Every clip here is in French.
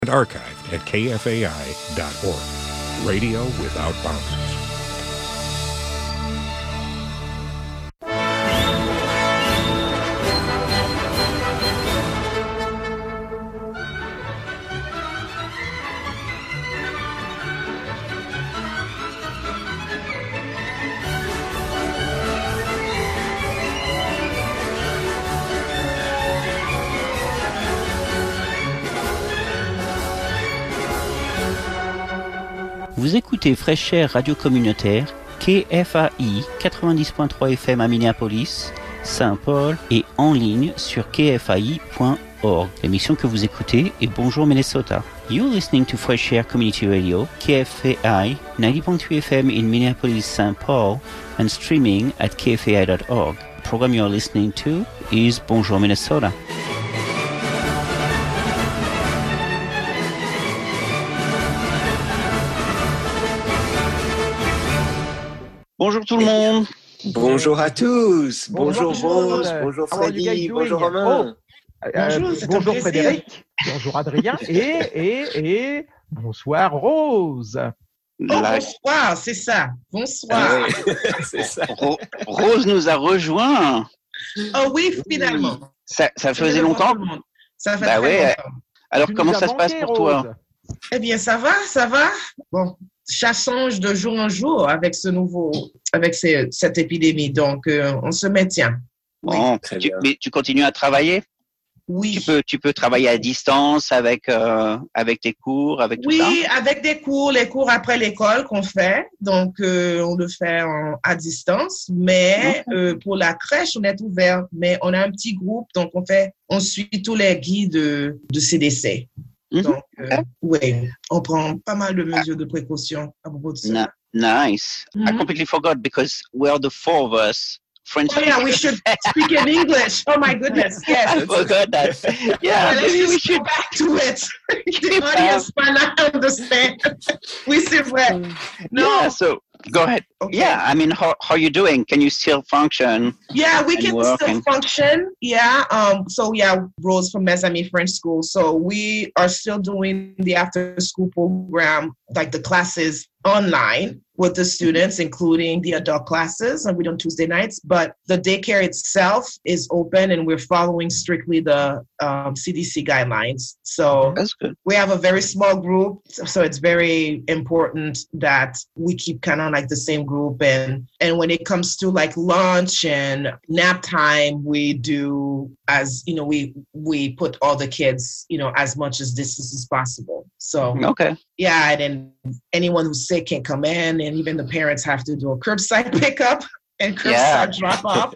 and archived at kfai.org. Radio Without Boundaries. Vous écoutez Fraîche Air Radio Communautaire, KFAI 90.3 FM à Minneapolis, Saint-Paul et en ligne sur kfai.org. L'émission que vous écoutez est Bonjour Minnesota. You're listening to Fresh Air Community Radio, KFAI 90.3 FM in Minneapolis, St. Paul, and streaming at kfai.org. The program you're listening to is Bonjour Minnesota. Bonjour tout le monde. Bonjour à tous. Bonjour Rose. Bonjour Freddy. Bonjour Romain. Bonjour Frédéric. Bonjour Adrien. Et bonsoir Rose. Bonsoir, c'est ça. Bonsoir. C'est ça. Rose nous a rejoint. Oh oui, finalement. Ça faisait longtemps. Ça fait très longtemps. Alors comment ça se passe pour toi? Eh bien, ça va. Bon, ça change de jour en jour avec cette épidémie. Donc, on se maintient. Oui. Bon, mais tu continues à travailler? Oui. Tu peux travailler à distance avec tes cours, avec tout ça? Oui, avec des cours, les cours après l'école qu'on fait. Donc, on le fait à distance. Mais pour la crèche, on est ouvert. Mais on a un petit groupe, donc on suit tous les guides de CDC. Donc, oui, on prend pas mal de mesures de précaution à propos de ça. Nice. I completely forgot because we're the four of us. French Oh, yeah, we should speak in English. Oh, my goodness. Yes. I forgot that. Yeah, maybe we should go back to it. The audience might not understand. Oui, c'est vrai. No. Yeah, so go ahead. Okay. Yeah, I mean, how are you doing? Can you still function? Yeah, we can still function. Yeah. Rose from Mes Amis French School. So we are still doing the after-school program, like the classes online with the students, including the adult classes, and we do on Tuesday nights. But the daycare itself is open, and we're following strictly the CDC guidelines. So that's good. We have a very small group, so it's very important that we keep kind of like the same group. And when it comes to like lunch and nap time, we do we put all the kids, as much as distance as possible. So okay. Yeah, and then anyone who's sick can come in, and even the parents have to do a curbside pickup and curbside drop off.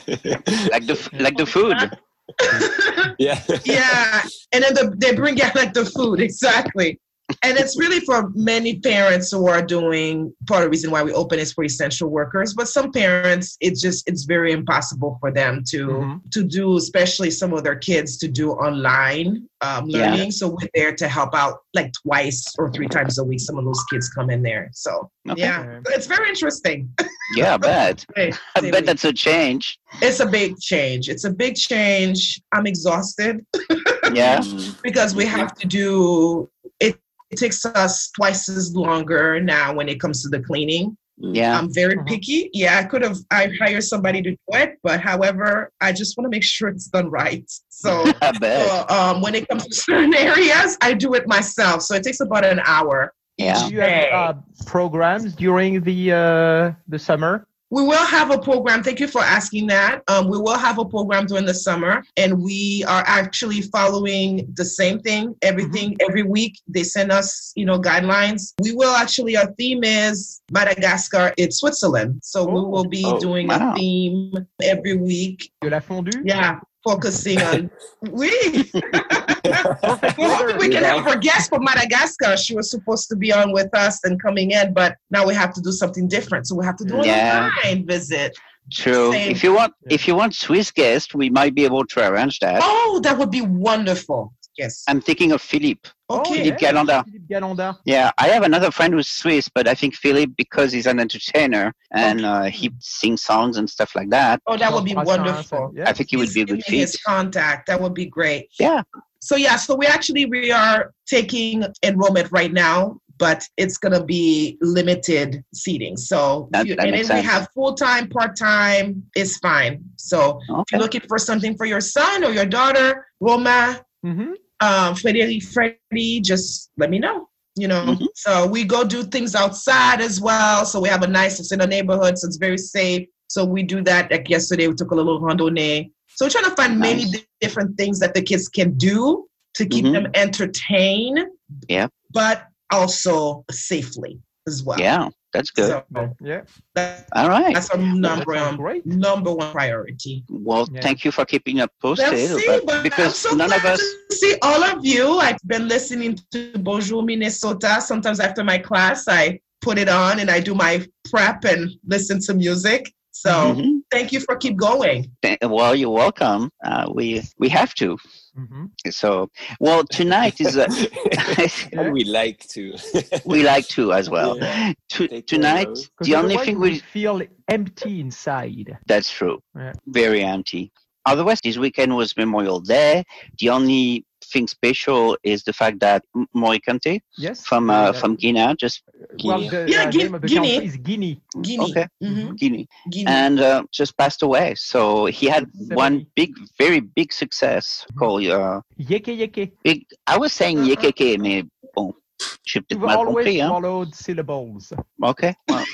like the food. Yeah. Yeah, and then they bring out like the food, exactly. And it's really for many parents who are doing, part of the reason why we open is for essential workers. But some parents, it's very impossible for them to do, especially some of their kids, to do online learning. Yeah. So we're there to help out like twice or 3 times a week. Some of those kids come in there. So yeah, it's very interesting. Yeah, I bet. I bet that's a change. It's a big change. I'm exhausted. Yeah. Because we have to do it. It takes us twice as longer now when it comes to the cleaning. Yeah. I'm very picky. Yeah, I hired somebody to do it, but however, I just want to make sure it's done right. So, when it comes to certain areas, I do it myself. So it takes about an hour. Yeah. Do you have programs during the summer? We will have a program. Thank you for asking that. We will have a program during the summer, and we are actually following the same thing. Everything every week. They send us, guidelines. We will actually. Our theme is Madagascar. It's Switzerland, so we will be doing a theme every week. De la fondue. Yeah, focusing on. We can have our guest from Madagascar. She was supposed to be on with us and coming in, but now we have to do something different. So we have to do an online visit. True. If you want Swiss guests, we might be able to arrange that. Oh, that would be wonderful. Yes. I'm thinking of Philippe. Okay. Philippe Galanda. Philippe Galanda. Yeah, I have another friend who's Swiss, but I think Philippe, because he's an entertainer and he sings songs and stuff like that. Oh, that would be wonderful. I think he would be a good fit. His contact. That would be great. Yeah. So we are taking enrollment right now, but it's going to be limited seating. So if we have full-time, part-time, it's fine. So if you're looking for something for your son or your daughter, Roma, Freddie, just let me know. So we go do things outside as well. So we have it's in the neighborhood, so it's very safe. So we do that. Like yesterday, we took a little randonnée. So we're trying to find many different things that the kids can do to keep them entertained. Yeah. But also safely as well. Yeah, that's good. So, all right. That's our number one priority. Well, thank you for keeping up posted. Because so none of us see all of you. I've been listening to Bonjour Minnesota. Sometimes after my class, I put it on and I do my prep and listen to music. So thank you for keep going. Well, you're welcome. We have to. So, tonight is we like to. We like to as well. Tonight, the only thing we feel empty inside. That's true. Very empty. Otherwise, this weekend was Memorial Day. The only thing special is the fact that Morikante from Guinea just name of the country is Guinea. Okay. Guinea. And just passed away. So he had one very big success called Yeke. I was saying Yekeke, mais bon, j'ai peut-être mal compris. Always followed syllables. Okay. Well.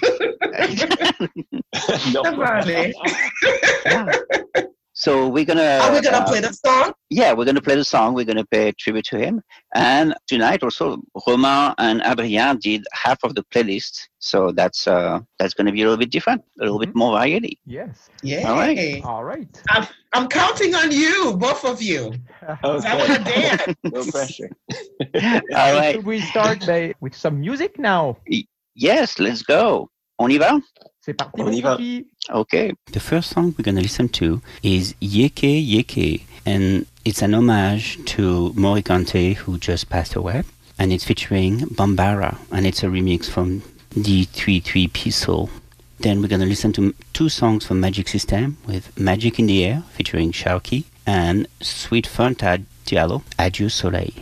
So we're gonna. Are we gonna play the song? Yeah, we're gonna play the song. We're gonna pay tribute to him. And tonight also, Romain and Adrien did half of the playlist. So that's gonna be a little bit different, a little bit more variety. Yes. Yeah. All right. I'm counting on you, both of you. Okay. I want to dance. No pressure. All right. Should we start with some music now? Yes, let's go. On y va? C'est parti, mon Sophie. Okay. The first song we're going to listen to is Yeke Yeke, and it's an homage to Morikante, who just passed away, and it's featuring Bambara, and it's a remix from D33 Pistol. Then we're going to listen to two songs from Magic System with Magic in the Air, featuring Shauki, and Sweet Fanta Diallo, Adieu Soleil.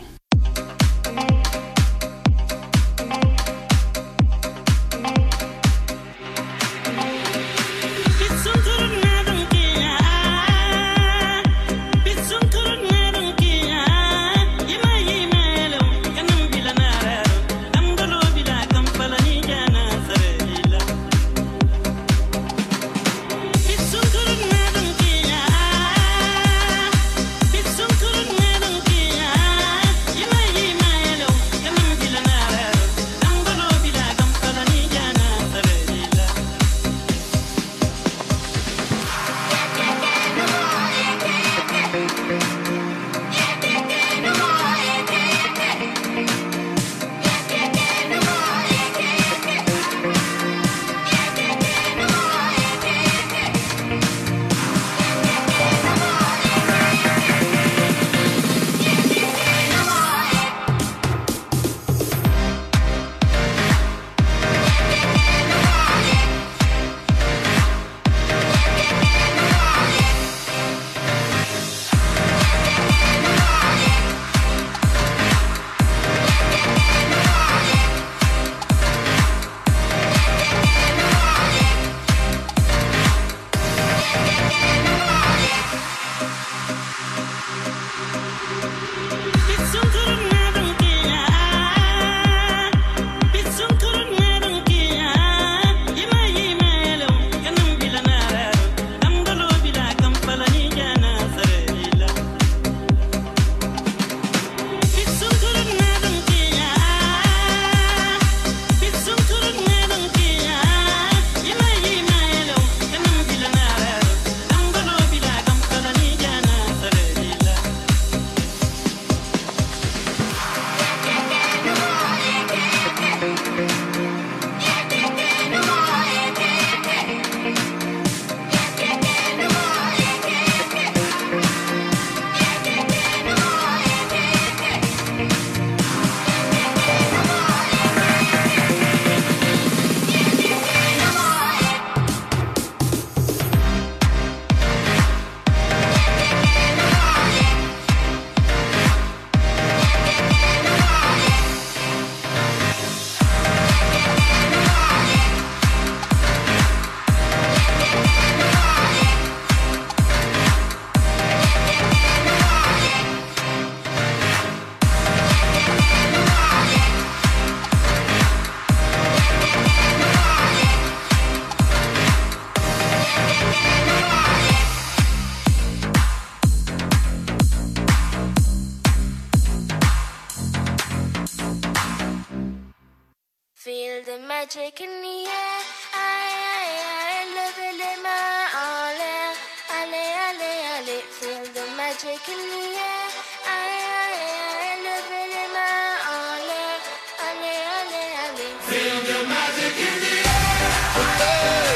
Feel the magic in the air. Aïe, levez les mains en l'air. Allez, allez, allez. Feel the magic in the air. Aïe, levez les mains en l'air. Allez, allez, allez. Feel the magic in the air.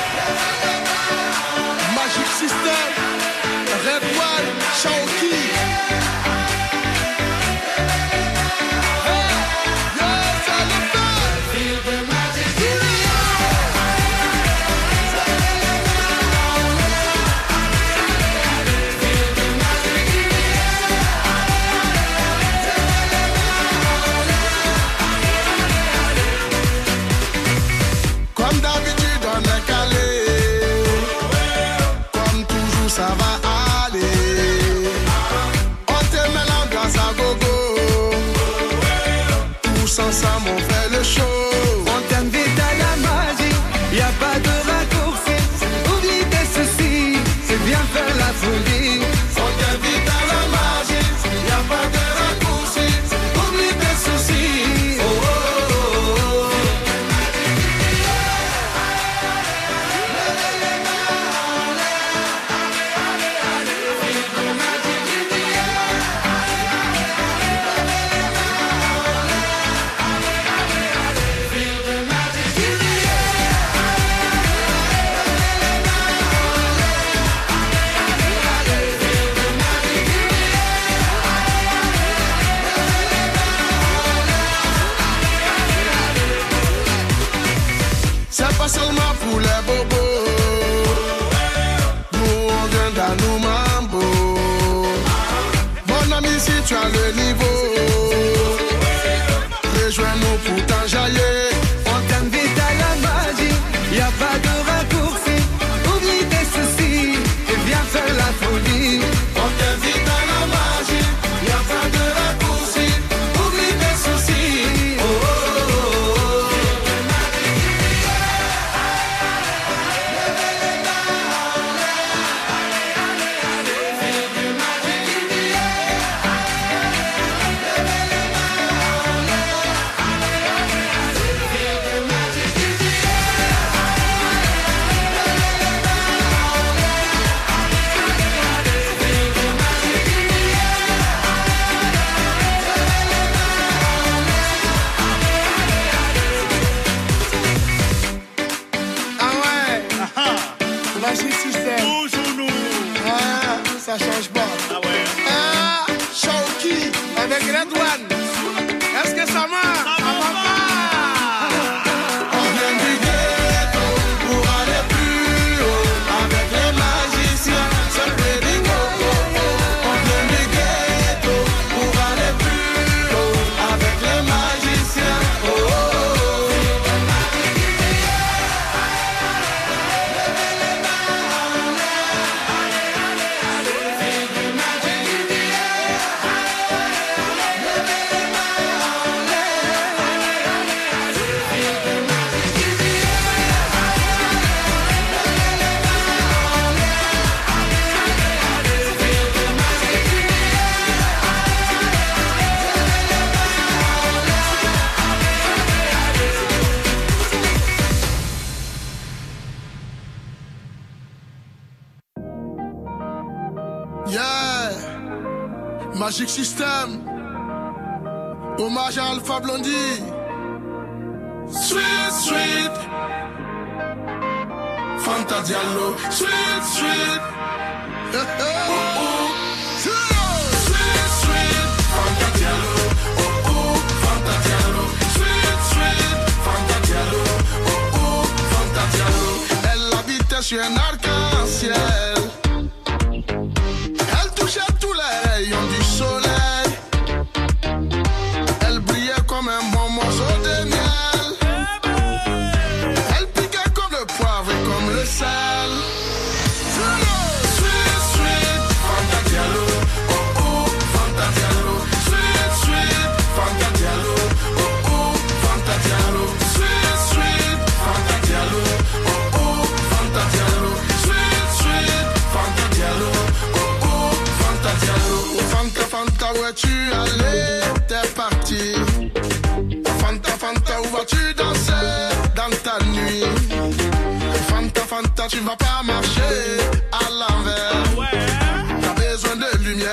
Magic System, Red One, Shaoki. Ça va aller. On te met l'ambiance à gogo. Tous ensemble on fait le show. On t'invite à la magie. Y a pas de raccourci. Oublie tes soucis. C'est bien faire la folie. On t'invite à la magie. Y a pas de raccourci. Oublie tes soucis. Oh, oh, oh, oh. C'est pas seulement pour les bobos. Nous on vient d'Anou Mambo. Mon ami, si tu as le niveau, rejoins-nous pour t'enjailler. On t'invite à la magie. Y a pas de raccourci. Oublie tes soucis. Et viens faire la folie. On t'invite à la magie. Y a pas de raccourci. Oublie tes soucis. Oh, oh, oh, oh. Magic System. Toujours nous. Ah, ça change pas. Ah ouais. Ah, Shaoki avec Red One. Est-ce que ça marche? Ça va pas. On vient du ghetto pour aller plus haut. Avec les magiciens, c'est le bingo. On vient du ghetto pour aller plus haut. Avec les magiciens. Oh, oh, oh. Yeah, Magic System, hommage à Alpha Blondie. Sweet, sweet, Fanta Diallo. Sweet, sweet, oh, oh. Sweet, sweet, Fanta Diallo. Oh, oh, Fanta Diallo. Sweet, sweet, Fanta Diallo. Oh, oh, Fanta Diallo. Elle habitait sur un arc-en-ciel. Elle touchait tous les rayons du soleil. Elle brillait comme un bon morceau de miel. Elle piquait comme le poivre et comme le sel. Sweet, sweet, Fanta Diallo. Oh, oh, Fanta Diallo. Sweet, sweet, Fanta Diallo. Oh, oh, Fanta Diallo. Sweet, sweet, Fanta Diallo. Oh, oh, Fanta Diallo. tu vas pas marcher à l'envers. T'as besoin de lumière.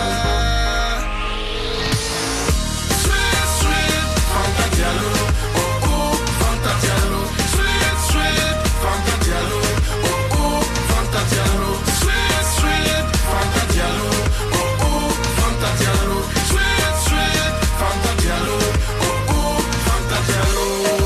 Sweet, sweet, Fanta Diallo. Oh oh, Fanta Diallo. Sweet, sweet, Fanta Diallo. Oh oh, Fanta Diallo. Sweet, sweet, Fanta Diallo. Oh oh, Fanta Diallo. Sweet, sweet, Fanta Diallo. Oh oh, Fanta Diallo.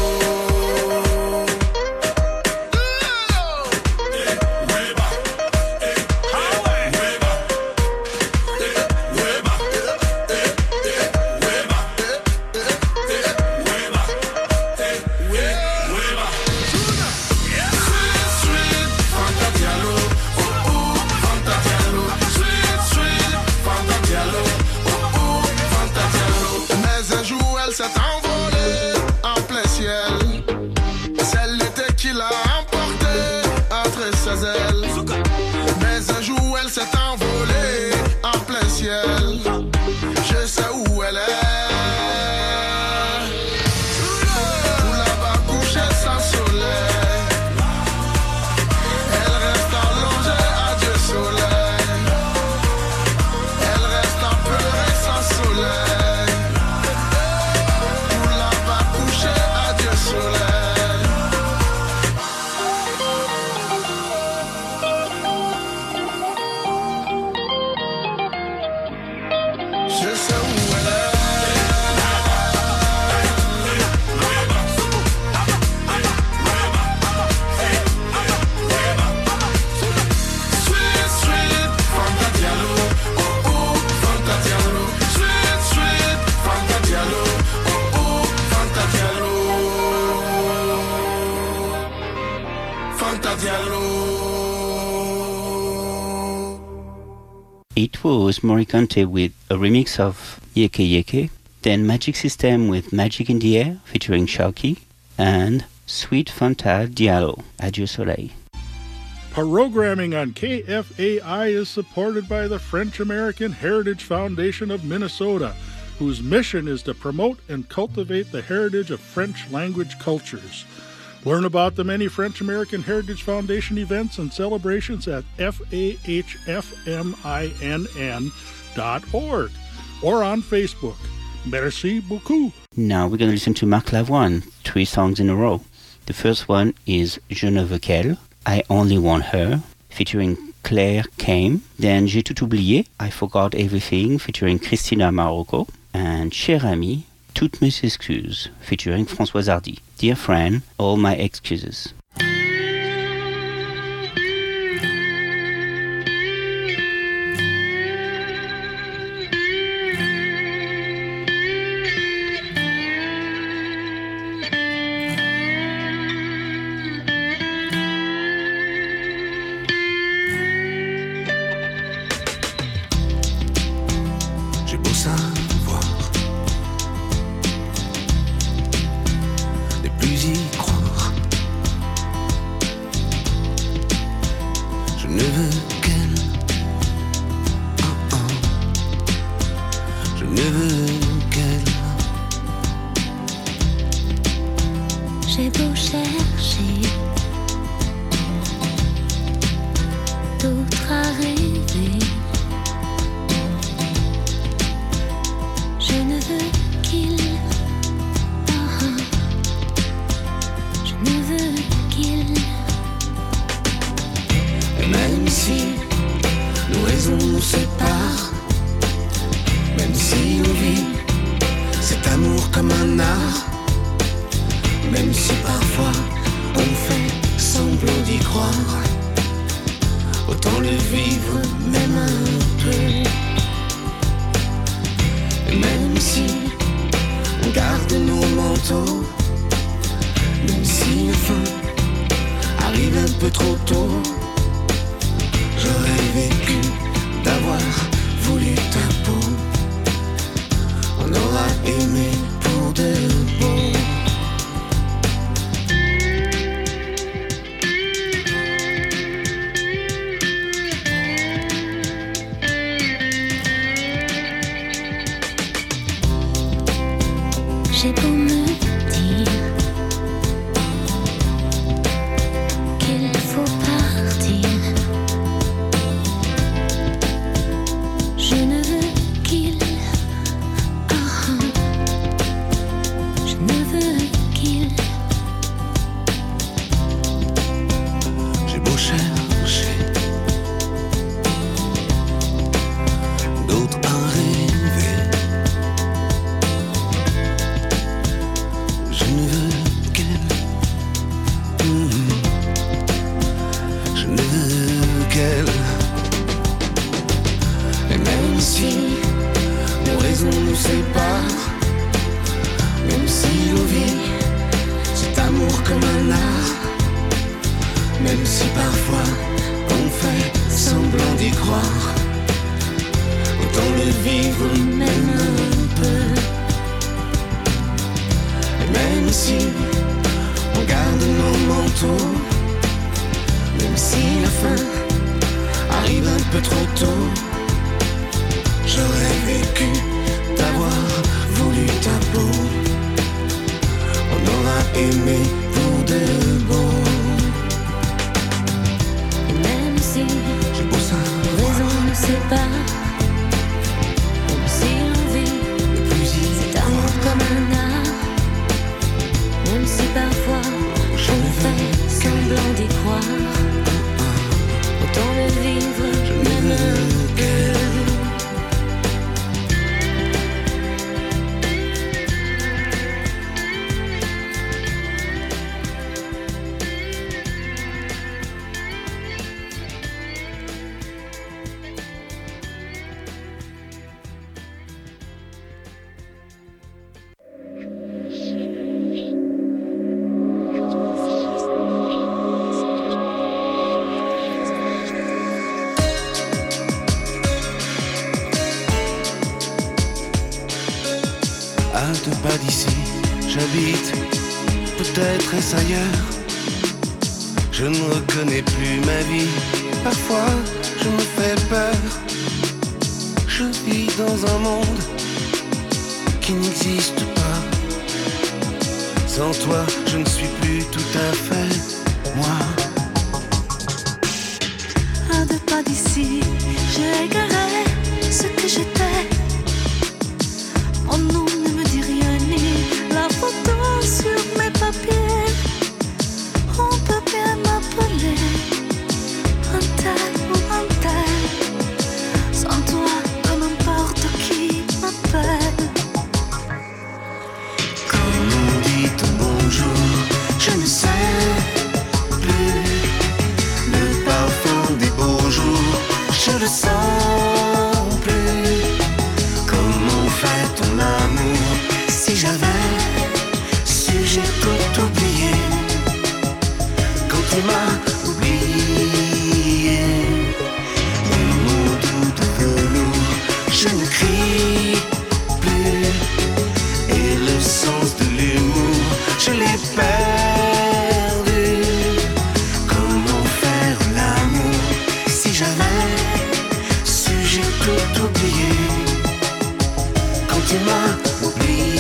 Mais un jour elle s'est envolée en plein ciel. C'est l'été qui l'a emportée entre ses ailes. Mais un jour elle s'est envolée en plein ciel. Je sais où elle est. Tout là-bas couché sans soleil. Elle reste allongée à Dieu soleil. Elle reste en pleurer sans soleil. Tout là-bas couché à Dieu soleil. Je sais où elle est. Sweet, sweet, Fanta Diallo. Oh oh, Fanta Diallo. Sweet, sweet, Fanta Diallo. Oh oh, Fanta Diallo. Fanta Diallo. It was Morricone with a remix of Yeke Yeke, then Magic System with Magic in the Air featuring Sharky, and Sweet Fanta Diallo, Adieu Soleil. Programming on KFAI is supported by the French American Heritage Foundation of Minnesota, whose mission is to promote and cultivate the heritage of French language cultures. Learn about the many French American Heritage Foundation events and celebrations at fahfminn.org or on Facebook. Merci beaucoup. Now we're going to listen to Marc Lavoine, 3 songs in a row. The first one is Je ne veux qu'elle, I Only Want Her, featuring Claire Kame. Then J'ai tout oublié, I Forgot Everything, featuring Christina Marocco. And Cher Ami, Toutes mes excuses, featuring Françoise Hardy. Dear friend, all my excuses. J'ai beau savoir, ne plus y croire. Je ne veux qu'elle. Oh, oh. Je ne veux qu'elle. J'ai beau chercher d'autres à rêver, je ne veux qu'il. Je ne veux qu'il. Même si nos raisons nous séparent, même si on vit cet amour comme un art, même si parfois on fait semblant d'y croire, autant le vivre même un peu. Et même si on garde nos manteaux, même si la fin arrive un peu trop tôt, j'aurais vécu d'avoir voulu ta peau. On aura aimé pour de bon. J'ai beau me dire qu'il faut pas si on garde nos manteaux, même si la fin arrive un peu trop tôt. J'aurais vécu d'avoir voulu ta peau. On aura aimé pour de bon. Et même si j'ai beau ça raison nous sépare, même si l'envie c'est amour comme un art, même si parfois on fait semblant d'y croire, autant le vivre même un peu. À deux pas d'ici, j'habite, peut-être est-ce ailleurs. Je ne reconnais plus ma vie, parfois je me fais peur. Je vis dans un monde qui n'existe pas. Sans toi, je ne suis plus tout à fait moi. À deux pas d'ici, j'ai égaré ce que j'étais. Mon nom ne me dit rien ni la photo sur mes papiers. On peut bien m'appeler un tel ou un tel. Sans toi, peu n'importe qui m'appelle. Comme on dit ton bonjour, je ne sais plus. Le parfum des beaux jours, je le sens plus. Comment fait ton amour? Si j'avais su, j'ai tout oublié. Quand tu m'as oublié, les mots doux de velours, je ne crie plus. Et le sens de l'humour, je l'ai perdu. Comment faire l'amour? Si j'avais su, j'ai tout oublié. Quand tu m'as oublié.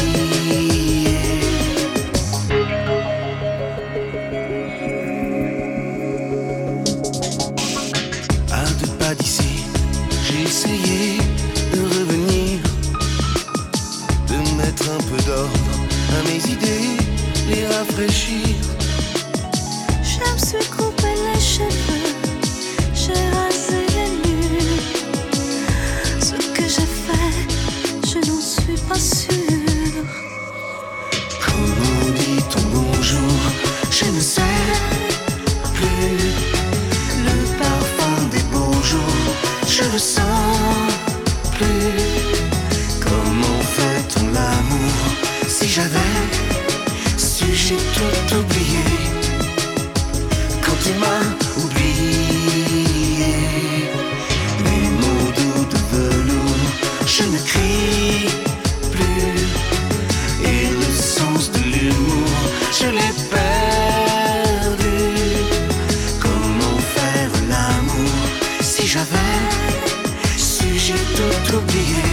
À deux pas d'ici, j'ai essayé de revenir, de mettre un peu d'ordre à mes idées, les rafraîchir. Je me suis coupé les cheveux, j'ai rasé les nues. Ce que j'ai fait, je n'en suis pas sûre. Comment dit ton bonjour? Je ne sais plus. Le parfum des beaux jours, je le sens plus. Comment fait-on l'amour? Si j'avais su, j'ai tout oublié. Quand tu m'as oublié, les mots doux de velours, je ne crie plus. Et le sens de l'humour, je l'ai perdu. Comment faire l'amour? Si j'avais su, j'ai tout oublié.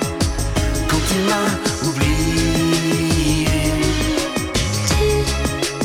Quand tu m'as oublié.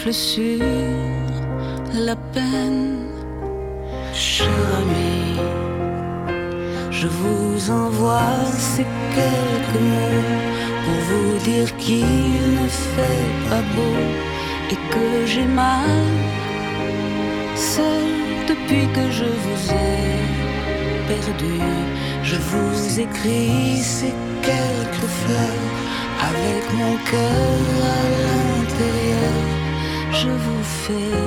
souffle sur la peine. Cher ami, je vous envoie ces quelques mots pour vous dire qu'il ne fait pas beau et que j'ai mal, seul depuis que je vous ai perdu. Je vous écris ces quelques fleurs avec mon cœur à l'intérieur. Je vous fais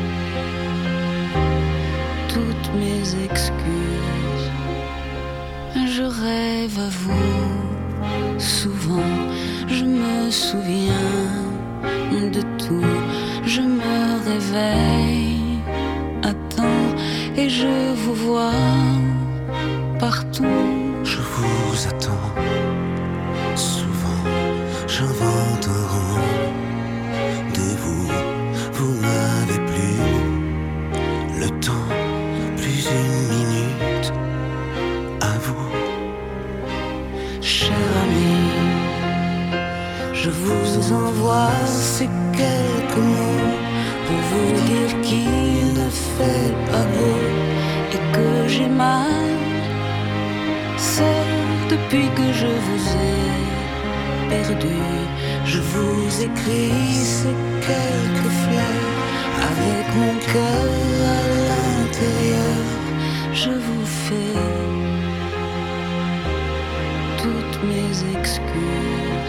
toutes mes excuses. Je rêve à vous souvent, je me souviens de tout. Je me réveille à temps et je vous vois partout. Je vous attends souvent, j'invente un rendez-vous. Vous n'avez plus le temps, plus une minute à vous. Cher ami, je vous envoie ces quelques mots pour vous dire qu'il ne fait pas beau et que j'ai mal, seul depuis que je vous ai perdu. Je vous écris ces quelques fleurs avec mon cœur à l'intérieur. Je vous fais toutes mes excuses.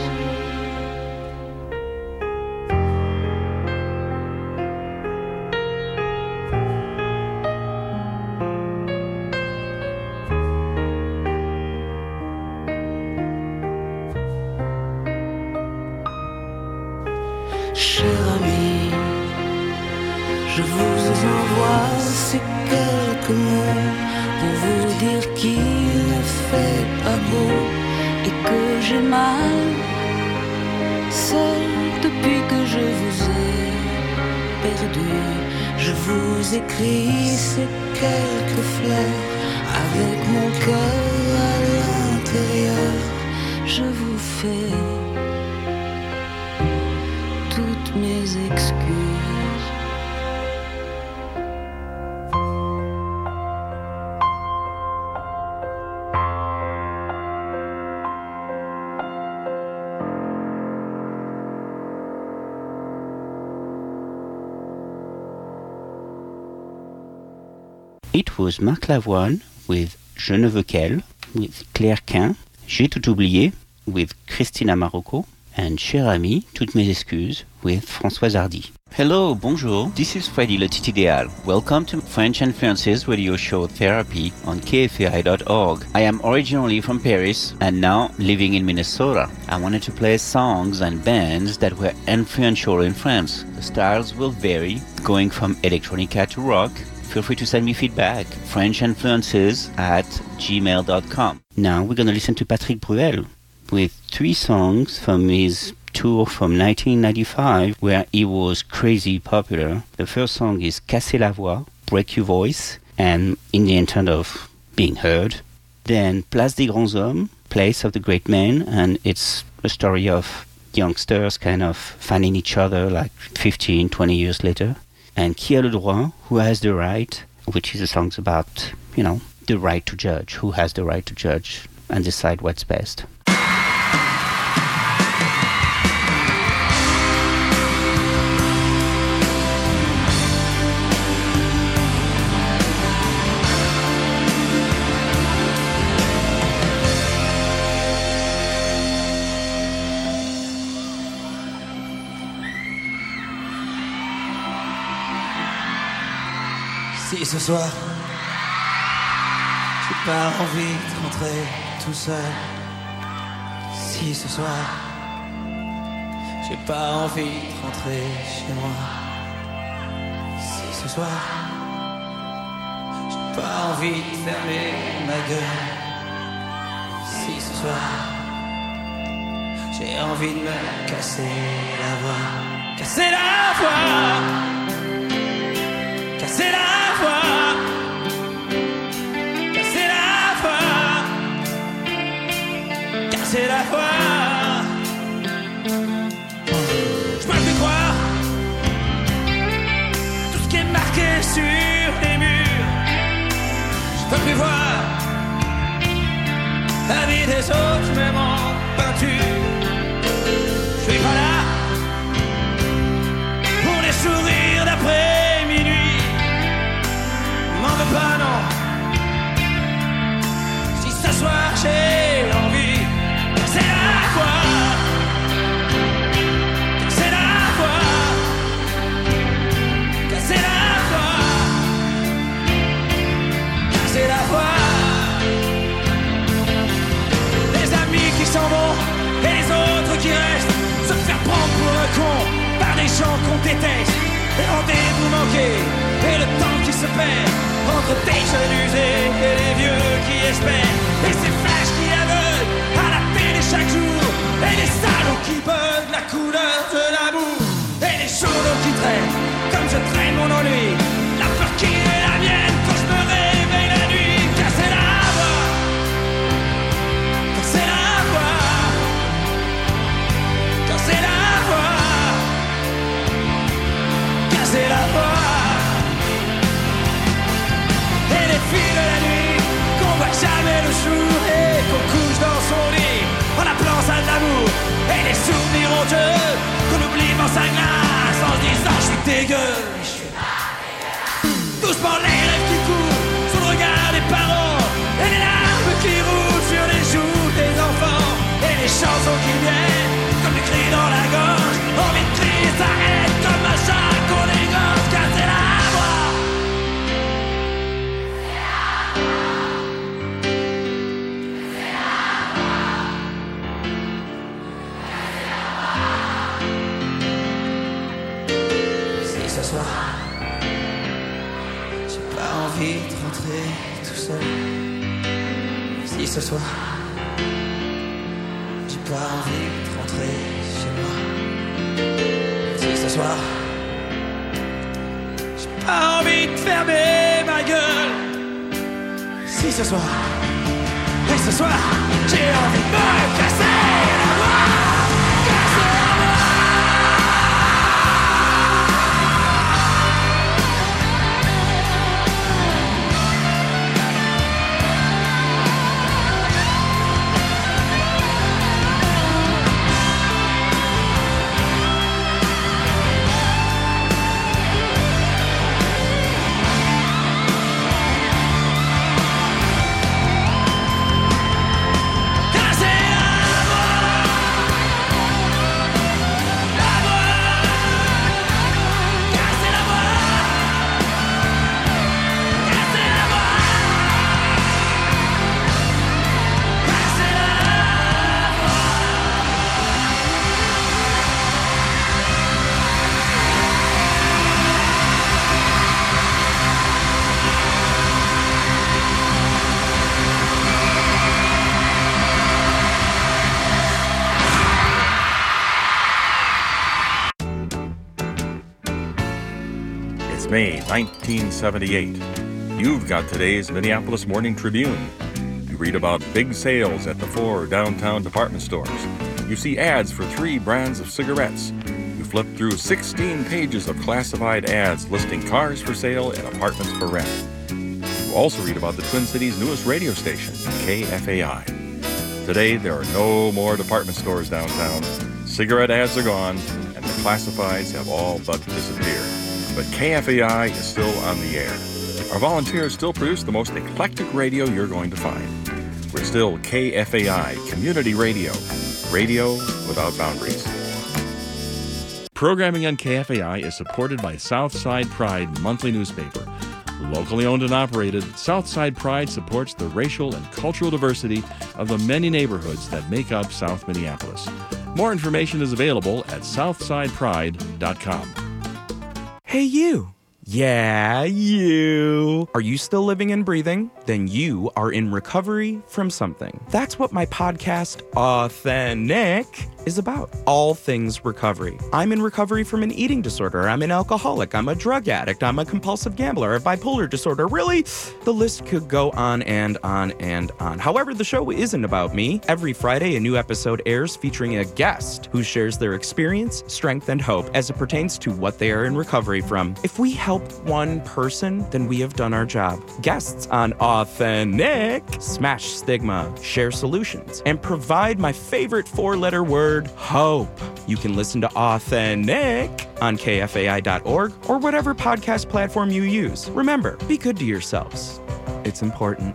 Cher ami, je vous envoie ces quelques mots pour vous dire qu'il ne fait pas beau et que j'ai mal, seul depuis que je vous ai perdu. Je vous écris ces quelques fleurs avec mon cœur à l'intérieur. Je vous fais toutes mes excuses. It was Marc Lavoine with Je ne veux qu'elle, with Claire Quin, J'ai tout oublié, with Christina Marocco, and Cher Ami, Toutes mes excuses, with Françoise Hardy. Hello, bonjour, this is Freddy Le Titideal. Welcome to French Influences radio show Therapy on KFAI.org. I am originally from Paris and now living in Minnesota. I wanted to play songs and bands that were influential in France. The styles will vary, going from electronica to rock. Feel free to send me feedback, frenchinfluences@gmail.com. Now we're going to listen to Patrick Bruel with 3 songs from his tour from 1995 where he was crazy popular. The first song is Casser la voix, Break Your Voice, and In the Intent of Being Heard. Then Place des Grands Hommes, Place of the Great Men, and it's a story of youngsters kind of finding each other like 15, 20 years later. And Qui a le droit, Who has the right, which is a song about, the right to judge, who has the right to judge and decide what's best. Si ce soir, j'ai pas envie de rentrer tout seul. Si ce soir, j'ai pas envie de rentrer chez moi. Si ce soir, j'ai pas envie de fermer ma gueule. Si ce soir, j'ai envie de me casser la voix. Casser la voix, casser la voix, casser la voix, casser la voix. Je me fais croire vois-tu, je suis pas là pour les sourires d'après minuit. M'en veux pas, non. Si ce soir j'ai envie, c'est la foi, c'est la foi, c'est la foi, c'est la foi. Les amis qui s'en vont et les autres qui restent, se faire prendre pour un con par des gens qu'on déteste. Les rendez-vous manqués et le temps qui se perd entre des jeunes usés et les vieux qui espèrent. Et ces flashs qui aveuglent à la télé chaque jour, et les salauds qui veulent la couleur de l'amour, et les journaux qui traînent comme je traîne mon ennui, la peur qui est la mienne quand je me réveille la nuit. Car c'est la voix, car c'est la voix, car c'est la voix, car c'est la voix. Et les filles de la nuit qu'on voit jamais le jour et qu'on couche dans son lit en appelant ça de l'amour. Et les souvenirs honteux qu'on oublie dans sa glace en se disant je suis dégueu. Doucement les rêves qui courent sous le regard des parents, et les larmes qui roulent sur les joues des enfants, et les chansons qui viennent comme des cris dans la gorge. Envie de crier sa haine comme un chat qu'on égorge. Car c'est la voix, si ce soir j'ai pas envie de rentrer tout seul, si ce soir j'ai pas envie de rentrer chez moi, si ce soir j'ai pas envie de fermer ma gueule, si ce soir, et ce soir j'ai envie de me casser la voix, casser la voix. May 1978. You've got today's Minneapolis Morning Tribune. You read about big sales at the 4 downtown department stores. You see ads for 3 brands of cigarettes. You flip through 16 pages of classified ads listing cars for sale and apartments for rent. You also read about the Twin Cities' newest radio station, KFAI. Today, there are no more department stores downtown. Cigarette ads are gone, and the classifieds have all but disappeared. But KFAI is still on the air. Our volunteers still produce the most eclectic radio you're going to find. We're still KFAI, community radio. Radio without boundaries. Programming on KFAI is supported by Southside Pride monthly newspaper. Locally owned and operated, Southside Pride supports the racial and cultural diversity of the many neighborhoods that make up South Minneapolis. More information is available at southsidepride.com. Hey, you. Yeah, you. Are you still living and breathing? Then you are in recovery from something. That's what my podcast, Authentic, is about. All things recovery. I'm in recovery from an eating disorder. I'm an alcoholic. I'm a drug addict. I'm a compulsive gambler. A bipolar disorder. Really, the list could go on and on and on. However, the show isn't about me. Every Friday, a new episode airs featuring a guest who shares their experience, strength, and hope as it pertains to what they are in recovery from. If we help helped one person, then we have done our job. Guests on Authentic smash stigma, share solutions, and provide my favorite 4-letter word, hope. You can listen to Authentic on kfai.org or whatever podcast platform you use. Remember, be good to yourselves. It's important.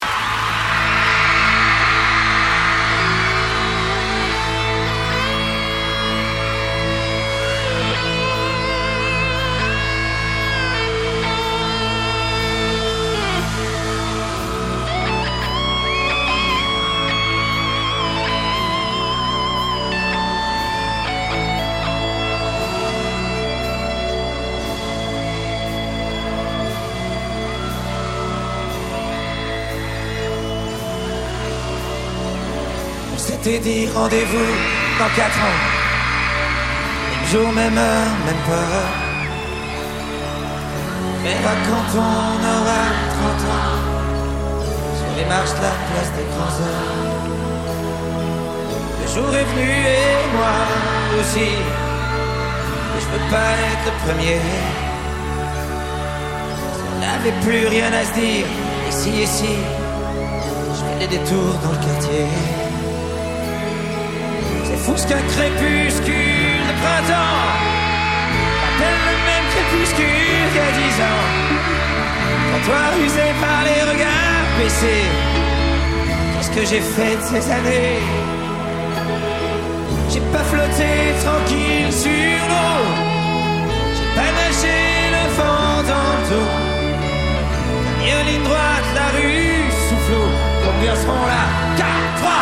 T'ai dit rendez-vous dans 4 ans. Même jour, même heure, même peur. Verra quand on aura 30 ans. Sur les marches de la place des grands hommes. Le jour est venu et moi aussi. Et je veux pas être le premier. On n'avait plus rien à se dire. Ici, je fais des détours dans le quartier. C'est fou ce qu'un crépuscule de printemps rappelle le même crépuscule qu'il y a 10 ans. Quand toi usé par les regards baissés, qu'est-ce que j'ai fait de ces années? J'ai pas flotté tranquille sur l'eau, j'ai pas nagé le vent dans le dos. Ni en ligne droite, la rue souffle l'eau. Combien seront là? 4, 3.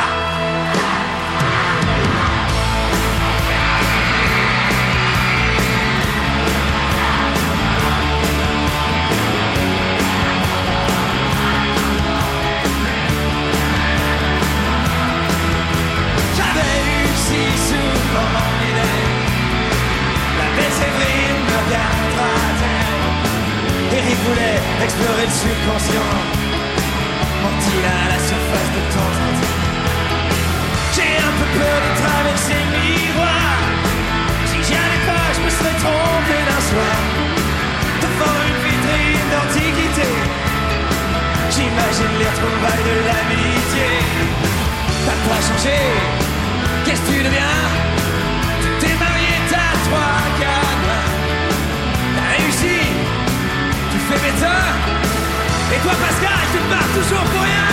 Séverine me regardera à terre. Eric voulait explorer le subconscient. Ment-il à la surface de temps en temps. J'ai un peu peur de traverser le miroir. Si j'y allais pas, je me serais trompé d'un soir. Devant une vitrine d'antiquité, j'imagine les retrouvailles de l'amitié. T'as pas changé, qu'est-ce que tu deviens? Tu t'es marié, t'as 3 gamins. T'as réussi, tu fais médecin. Et toi Pascal, tu pars toujours pour rien.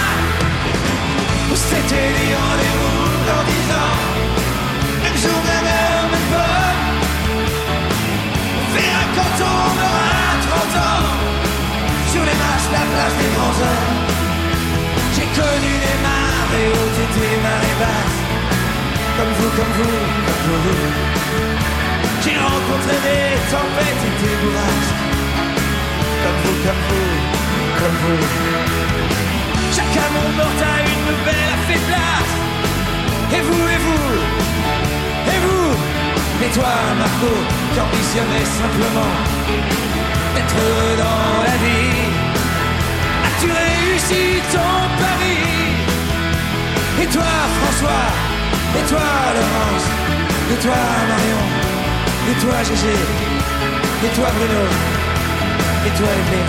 On s'était dit rendez-vous dans 10 ans. Même jour, même heure, même pomme. On verra quand on aura 30 ans. Sur les marches, la place des grands hommes. J'ai connu des marées hautes et des marées basses. Comme vous, comme vous, comme vous. J'ai rencontré des tempêtes et des bourrasques. Comme vous, comme vous, comme vous. Chacun mon mortal, une nouvelle a fait place. Et vous, et vous, et vous. Et toi, Marco, qui ambitionnais simplement d'être heureux dans la vie. As-tu réussi ton pari? Et toi, François? Et toi, Laurence? Et toi, Marion? Et toi, Gégé? Et toi, Bruno? Et toi, Evelyne?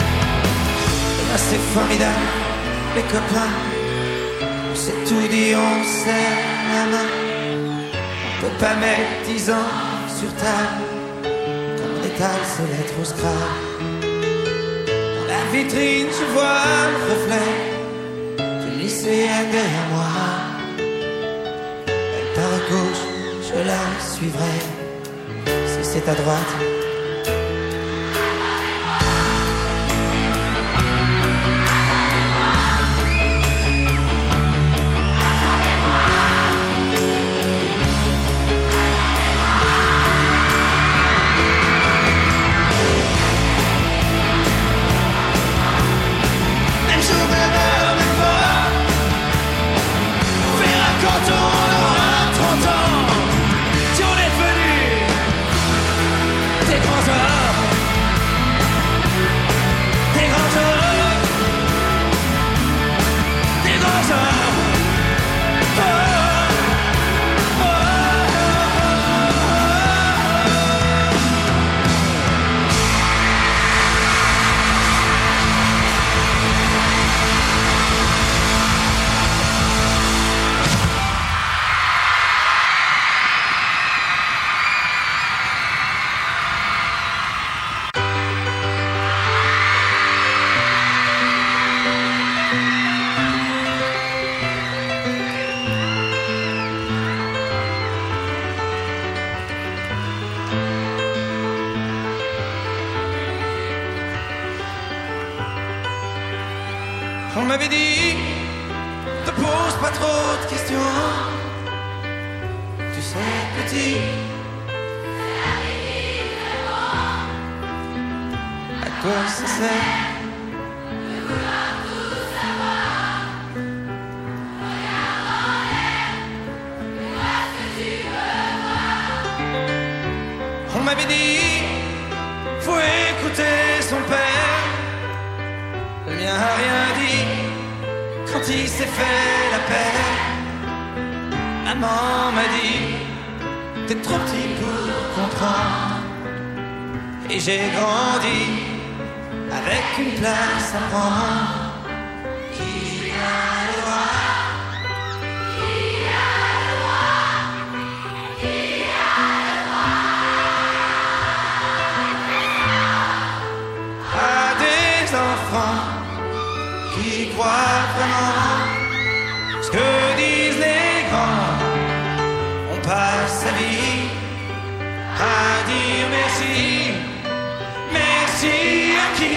Et là, c'est formidable, les copains. On s'est tout dit, on serre la main. On peut pas mettre 10 ans sur table quand on étale ses lettres au scrap. Dans la vitrine, je vois le reflet d'une lycéenne derrière moi. Par à gauche, je la suivrai. Si c'est à droite, même jour, même heure, même pas. On verra quand on aura 30 ans. Si on est devenu des On m'avait dit, te pose pas trop de questions. Tu sais, petit, à quoi ça sert de vouloir tout savoir? Regarde en l'air, et vois ce que tu veux voir. On m'avait dit, faut écouter son père. Le mien a rien dit quand il s'est fait la paix. Maman m'a dit, t'es trop petit pour comprendre. Et j'ai grandi avec une place à prendre. Qui a le droit? Qui a le droit? Qui a le droit? À des enfants qui croient vraiment ce que disent les grands. On passe sa vie à dire merci. Merci à qui?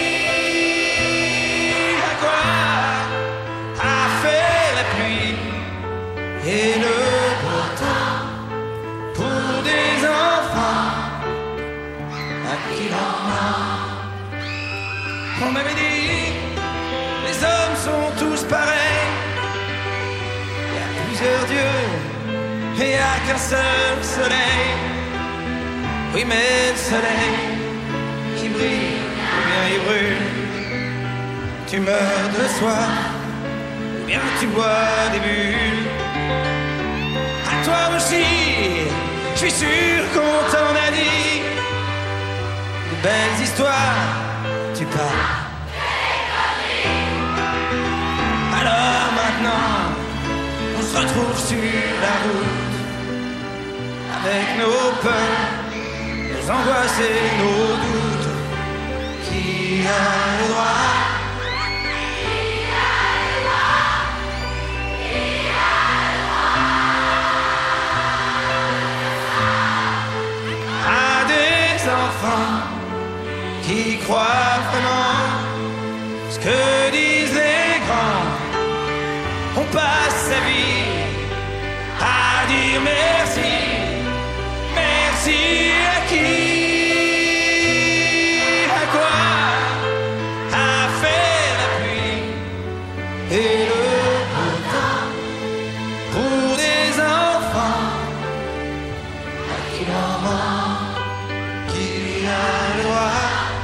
À quoi a fait la pluie et le beau temps pour des enfants à qui l'on ment? On m'avait dit, les hommes sont tous pareils. Il y a plusieurs dieux et il n'y a qu'un seul soleil. Oui, mais le soleil qui brille, ou bien il brûle. Tu meurs de soif, ou bien tu bois des bulles. À toi aussi, je suis sûr qu'on t'en a dit de belles histoires. Tu parles. Alors maintenant, on se retrouve sur la route avec nos peurs, nos angoisses et nos doutes. Qui a le droit? Qui a le droit? Qui a le droit? À des enfants qui croient vraiment ce que disent les grands. On passe sa vie à dire merci. Merci à qui? À quoi a fait la pluie et le beau temps pour des enfants à qui l'on ment? Qui a le droit?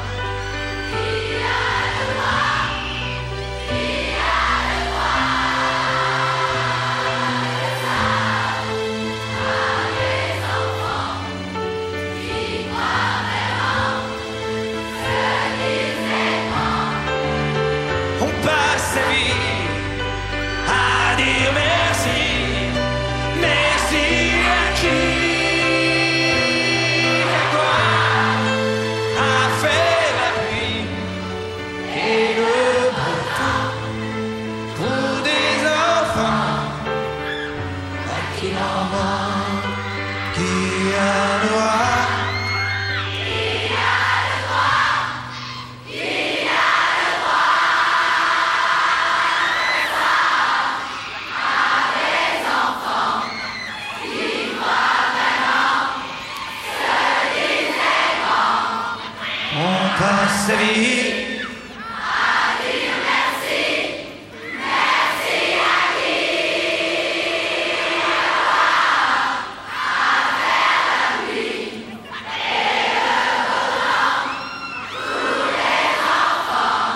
Sa vie à dire merci. Merci à qui? À faire la pluie et le beau temps, tous les enfants.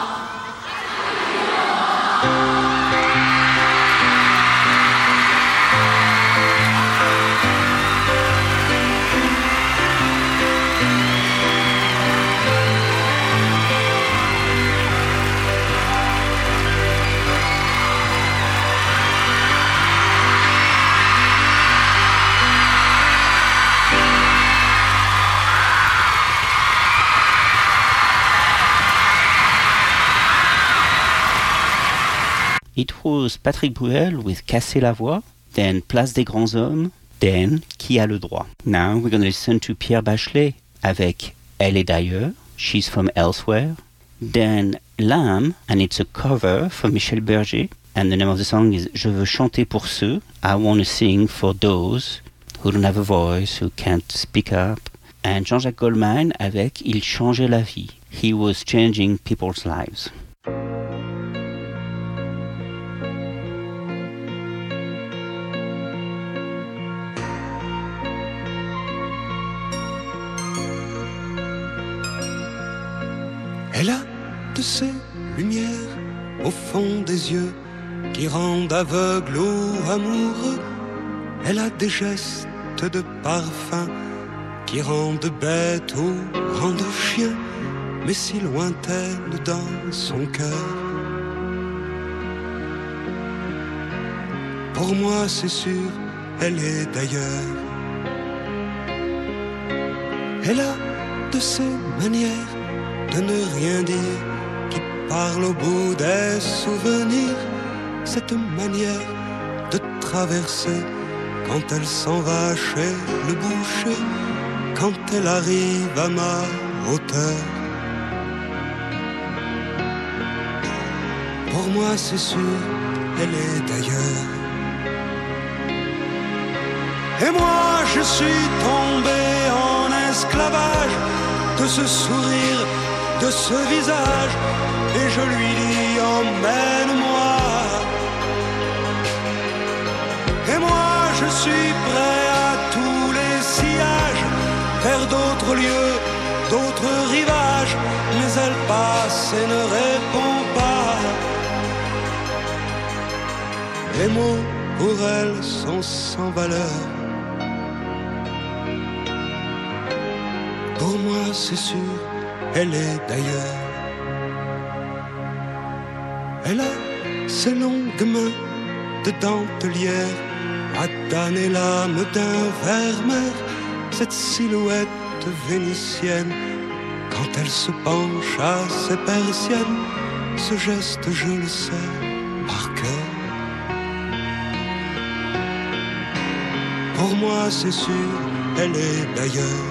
It was Patrick Bruel with Casser la voix, then Place des Grands Hommes, then Qui a le droit. Now we're going to listen to Pierre Bachelet avec Elle est d'ailleurs, She's from Elsewhere, then L'âme, and it's a cover for Michel Berger. And the name of the song is Je veux chanter pour ceux. I want to sing for those who don't have a voice, who can't speak up. And Jean-Jacques Goldman avec Il changeait la vie. He was changing people's lives. Elle a de ces lumières au fond des yeux qui rendent aveugle ou amoureux. Elle a des gestes de parfum qui rendent bête ou rendent chien, mais si lointaine dans son cœur. Pour moi c'est sûr, elle est d'ailleurs. Elle a de ces manières de ne rien dire qui parle au bout des souvenirs. Cette manière de traverser quand elle s'en va chez le boucher, quand elle arrive à ma hauteur. Pour moi c'est sûr, elle est d'ailleurs. Et moi je suis tombé en esclavage de ce sourire, de ce visage, et je lui dis emmène-moi. Et moi je suis prêt à tous les sillages, vers d'autres lieux, d'autres rivages, mais elle passe et ne répond pas. Les mots pour elle sont sans valeur. Pour moi c'est sûr, elle est d'ailleurs. Elle a ses longues mains de dentelière à damner l'âme d'un Vermeer. Cette silhouette vénitienne, quand elle se penche à ses persiennes, ce geste je le sais par cœur. Pour moi c'est sûr, elle est d'ailleurs.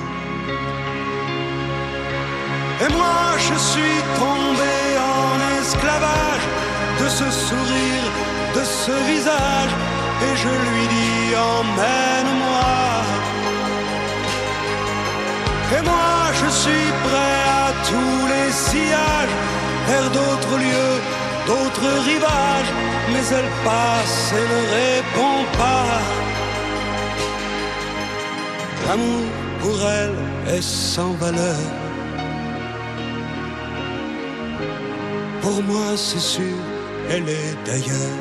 Et moi je suis tombé en esclavage de ce sourire, de ce visage, et je lui dis emmène-moi. Et moi je suis prêt à tous les sillages, vers d'autres lieux, d'autres rivages, mais elle passe et ne répond pas. L'amour pour elle est sans valeur. Pour moi c'est sûr, elle est d'ailleurs.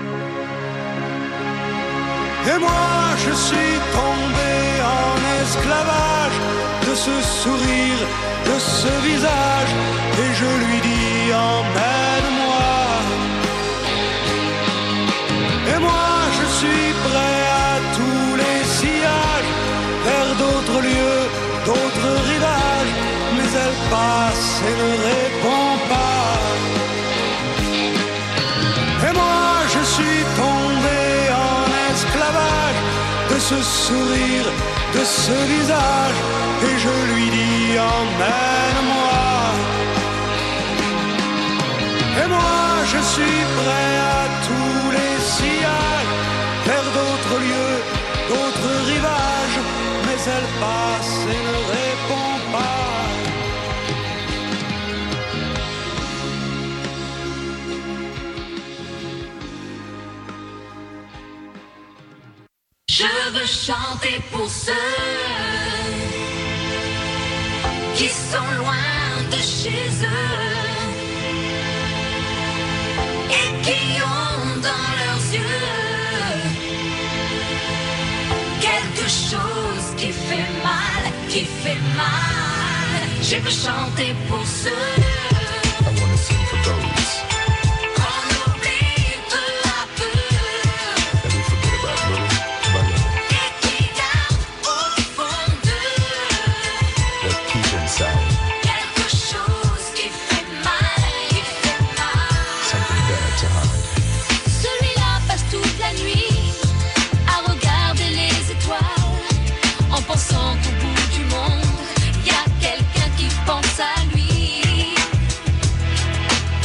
Et moi je suis tombé en esclavage de ce sourire, de ce visage, et je lui dis emmène-moi. Et moi je suis prêt à tous les sillages, vers d'autres lieux, d'autres rivages, mais elle passe et ne répond pas. Et moi je suis tombé en esclavage de ce sourire, de ce visage, et je lui dis emmène-moi. Et moi je suis prêt à tous les sillages, vers d'autres lieux, d'autres rivages, mais elle passe et ne répond pas. Je veux chanter pour ceux qui sont loin de chez eux et qui ont dans leurs yeux quelque chose qui fait mal, qui fait mal. Je veux chanter pour ceux. I wanna sing for those qu'on oublie tout à peu. that we forget about little by little, Et qui gardent au fond d'eux that keep inside quelque chose qui fait mal, qui fait mal. something bad to hide. Celui-là passe toute la nuit à regarder les étoiles, en pensant qu'au bout du monde, y a quelqu'un qui pense à lui.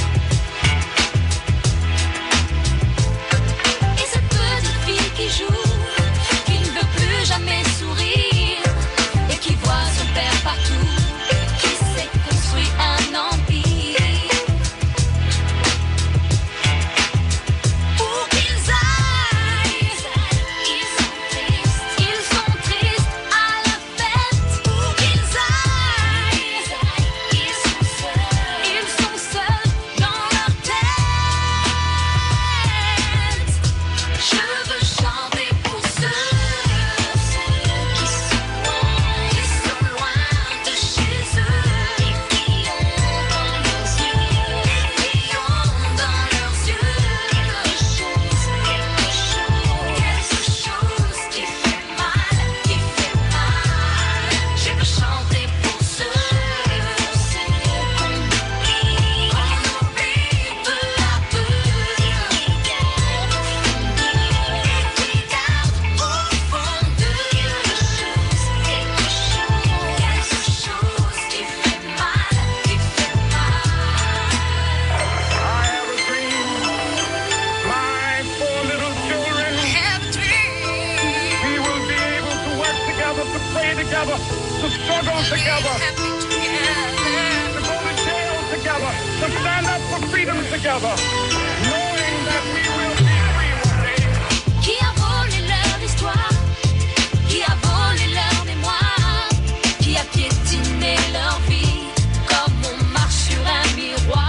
to struggle together, to go to jail together, to stand up for freedom together, knowing that we will be free one day. Qui a volé leur histoire? Qui a volé leur mémoire? Qui a piétiné leur vie comme on marche sur un miroir?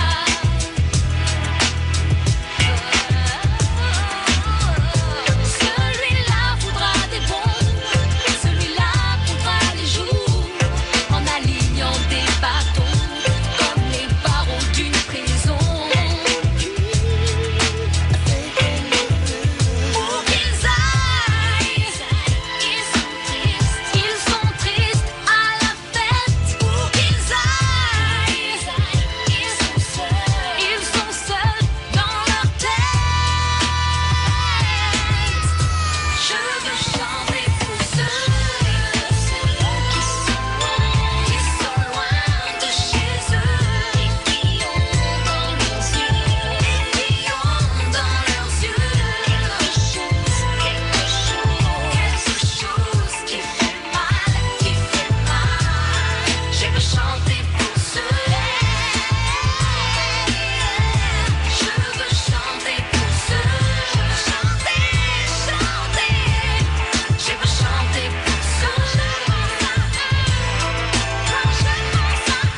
Celui-là voudra des bombes, celui-là comptera les jours en alignant des bâtons comme les barreaux d'une prison. Pour qu'ils aillent, ils sont tristes à la fête. Pour qu'ils aillent, ils sont seuls dans leur tête. Je veux chanter pour ceux qui sont loin de chez eux et qui ont dans leurs yeux, quelque chose qui fait mal, Je veux chanter pour ceux. Je veux chanter pour ceux. Je veux chanter. Je veux chanter pour ceux. Quand je pense à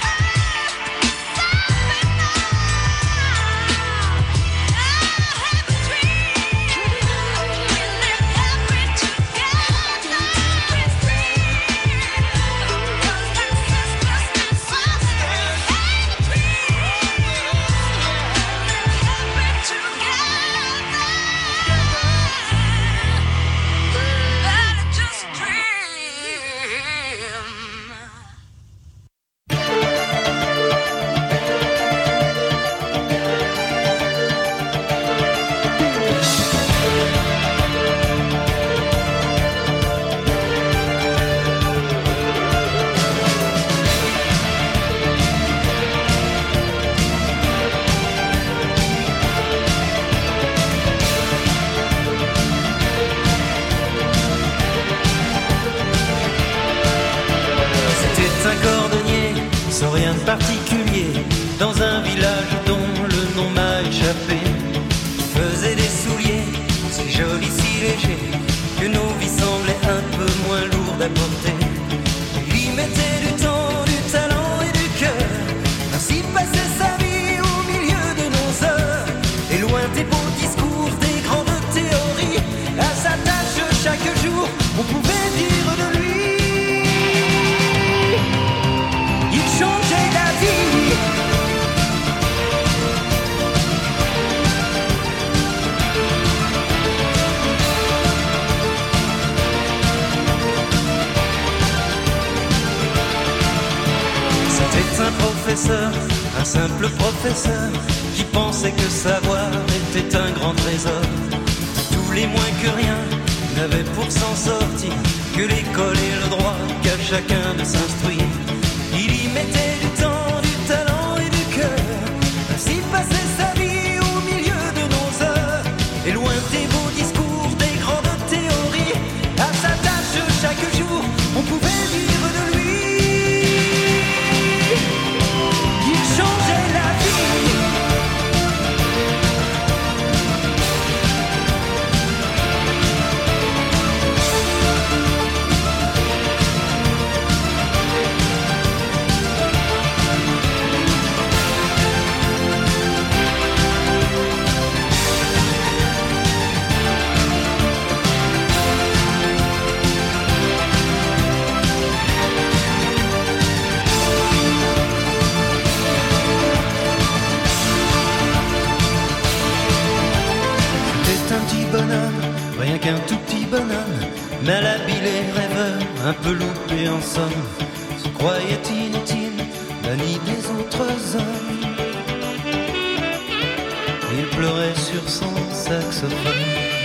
C'était un cordonnier sans rien de particulier, dans un village dont le nom m'a échappé. Il faisait des souliers si jolis, si légers, que nos vies semblaient un peu moins lourdes à porter. Il y mettait du temps, du talent et du cœur, ainsi passait sa vie au milieu de nos heures. Et loin des beaux discours, des grandes théories, à sa tâche chaque jour, on pouvait dire de lui. Il changeait la vie. C'était un professeur, un simple professeur, qui pensait que savoir était un grand trésor. Tous les moins que rien n'avaient pour s'en sortir que l'école et le droit qu'à chacun de s'instruire. Il y mettait du temps, du talent et du cœur, ainsi passait sa vie au milieu de nos heures. Et loin des beaux discours, des grandes théories, à sa tâche chaque jour, on pouvait dire de lui. Il changeait la vie. Rien qu'un tout petit bonhomme, malhabile et rêveur, un peu loupé en somme, se croyait inutile, banni des autres hommes. Il pleurait sur son saxophone.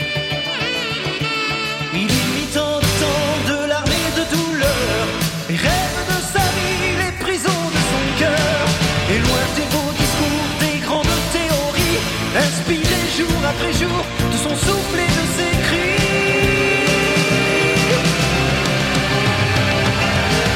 Il y mit tant de temps de larmes et de douleur, les rêves de sa vie, les prisons de son cœur. Et loin des beaux discours, des grandes théories, inspiré jour après jour de son souffle et de ses cris.